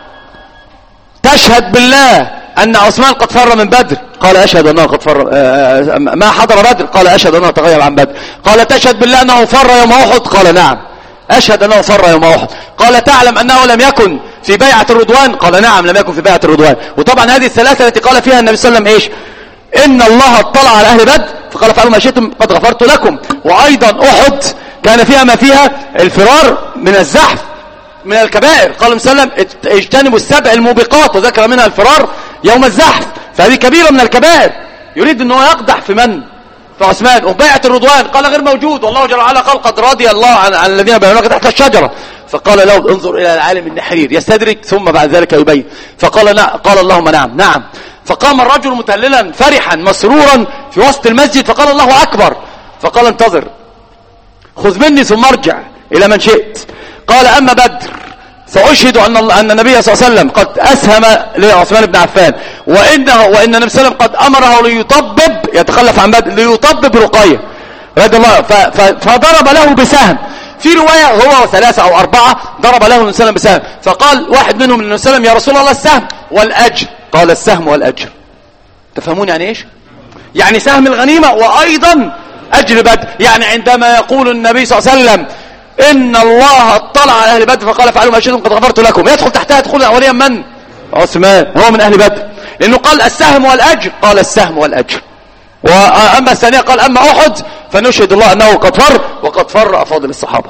S3: تشهد بالله أن عثمان قد فر من بدر؟ قال: أشهد أنه قد فر. ما حضر بدر؟ قال: أشهد أنه تغيب عن بدر. قال: تشهد بالله أنه فر يوم أحد؟ قال: نعم أشهد أنه فر يوم أحد. قال: تعلم أنه لم يكن في بيعة الرضوان؟ قال: نعم لم يكن في بيعة الرضوان. وطبعا هذه الثلاثة التي قال فيها النبي صلى الله عليه وسلم إيش؟ إن الله اطلع على أهل بدر فقال: فعلوا ما شئتم قد غفرت لكم. وأيضا أحد كان فيها ما فيها الفرار من الزحف من الكبائر. قال النبي صلى الله عليه وسلم: اجتنبوا السبع الموبقات، وذكر منها الفرار يوم الزحف، فهذه كبيرة من الكبائر. يريد أنه يقدح في من؟ في عثمان. وبيعة الرضوان قال: غير موجود، والله جل وعلا قال: قد رضي الله عن, عن الذين بيعونك تحت الشجرة. فقال له: انظر إلى العالم النحرير يستدرك ثم بعد ذلك يبين. فقال: نعم. قال: اللهم نعم. نعم. فقام الرجل متهللا فرحا مسرورا في وسط المسجد فقال: الله أكبر. فقال: انتظر، خذ مني ثم ارجع إلى من شئت. قال: أما بدر فأشهد أن أن النبي صلى الله عليه وسلم قد أسهم لعثمان بن عفان، وإنه وإن النبي صلى الله عليه وسلم قد أمره ليطبب، يتخلف عن بدر، ليطبب رقية رضي الله. فضرب له بسهم. في رواية هو ثلاثة أو أربعة ضرب له النبي صلى الله عليه وسلم بسهم. فقال واحد منهم النبي صلى الله عليه وسلم: يا رسول الله السهم والأجر. قال: السهم والأجر. تفهمون يعني إيش؟ يعني سهم الغنيمة وأيضا أجر بدر. يعني عندما يقول النبي صلى الله عليه وسلم: إن الله اطلع على أهل بدر فقال: فعلوا ما شئتم قد غفرت لكم، يدخل تحتها يدخل أوليا من؟ عثمان، هو من أهل بدر، لأنه قال السهم والأجر. قال: السهم والأجر. وأما الثانية قال: أما أحد فنشهد الله أنه قد فر، وقد فر أفاضل الصحابة.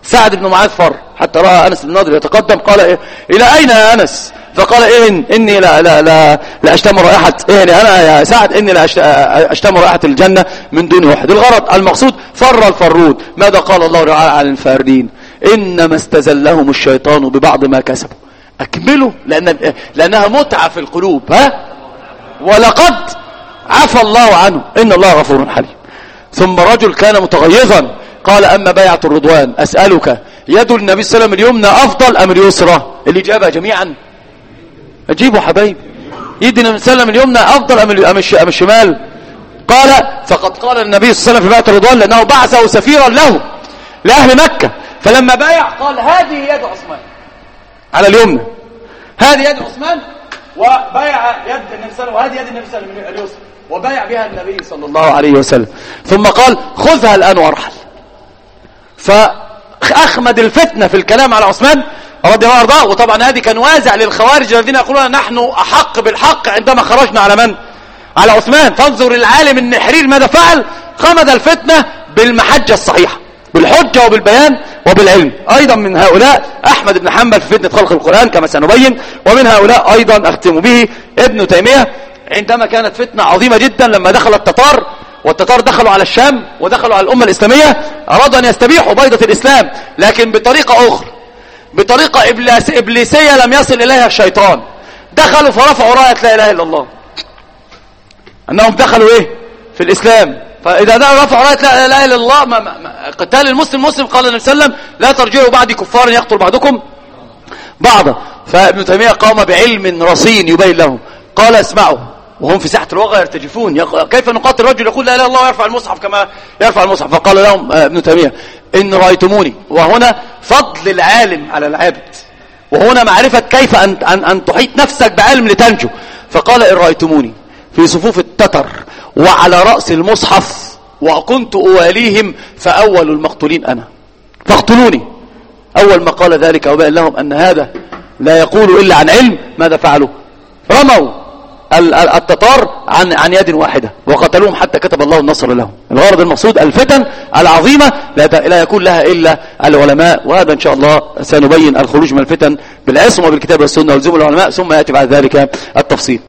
S3: سعد بن معاذ فر حتى رأى أنس بن النضر يتقدم، قال إيه إلى أين يا أنس؟ فقال إيه إني لا لا لا لا أشتم رائحة إيه أنا يا سعد إني لا أشتم رائحة الجنة من دون أحد. الغرض المقصود فر الفرود. ماذا قال الله تعالى عن الفارين؟ إنما استزلهم الشيطان ببعض ما كسبوا. أكملوا لأن لأنها متعة في القلوب. ها ولقد عفى الله عنه إن الله غفور حليم. ثم رجل كان متغيظا قال أما بيعة الرضوان أسألك يد النبي صلى الله عليه وسلم اليمنى أفضل أم اليسرى؟ الإجابة جميعا أجيبوا حبايب. يد النبي صلى الله عليه وسلم اليمنى أفضل أم الشمال؟ قال فقد قال النبي صلى الله عليه وسلم في بيعة الرضوان لأنه بعثه سفيرا له لأهل مكة، فلما بايع قال هذه يد عثمان على اليمنى، هذه يد عثمان، وبايع يد النبي صلى الله عليه وسلم وهذه يد النبي صلى الله عليه وسلم اليسرى، وبايع بها النبي صلى الله عليه وسلم. ثم قال خذها الآن وارحل. فأخمد الفتنة في الكلام على عثمان رضي الله عنه. وطبعا هذه كان وازع للخوارج الذين يقولون نحن أحق بالحق عندما خرجنا على من؟ على عثمان. فانظر العالم النحرير ماذا فعل؟ خمد الفتنة بالمحجة الصحيحة، بالحجة وبالبيان وبالعلم. أيضا من هؤلاء أحمد بن حنبل في فتنة خلق القرآن كما سنبين، ومن هؤلاء أيضا أختم به ابن تيمية عندما كانت فتنة عظيمة جدا لما دخل التتار، والتتار دخلوا على الشام ودخلوا على الأمة الإسلامية، أرادوا أن يستبيحوا بيضة الإسلام لكن بطريقة أخرى، بطريقة إبليس إبليسية لم يصل إليها الشيطان. دخلوا فرفعوا راية لا إله إلا الله، أنهم دخلوا إيه في الإسلام. فإذا ده رفعوا راية لا إله إلا الله ما ما قتال المسلم مسلم. قال النبي صلى الله عليه وسلم لا ترجعوا بعدي كفارا يقتل بعضكم بعضا. فابن تيمية قام بعلم رصين يبين لهم، قال اسمعوا وهم في ساحة الوغى يرتجفون، كيف نقاتل رجل يقول لا إله إلا الله ويرفع المصحف كما يرفع المصحف؟ فقال لهم ابن تيمية إن رأيتموني، وهنا فضل العالم على العابد، وهنا معرفة كيف أن, أن, أن تحيط نفسك بعلم لتنجو. فقال إن رأيتموني في صفوف التتر وعلى رأس المصحف وكنت أواليهم فأول المقتولين أنا فاقتلوني. أول ما قال ذلك وبين لهم أن هذا لا يقول إلا عن علم، ماذا فعلوا؟ رموا التتار عن عن يد واحدة وقتلوهم حتى كتب الله النصر لهم. الغرض المقصود الفتن العظيمة لا يكون لها إلا العلماء، وهذا إن شاء الله سنبين الخروج من الفتن بالعصمة بالكتاب والسنة والزم العلماء، ثم يأتي بعد ذلك التفصيل.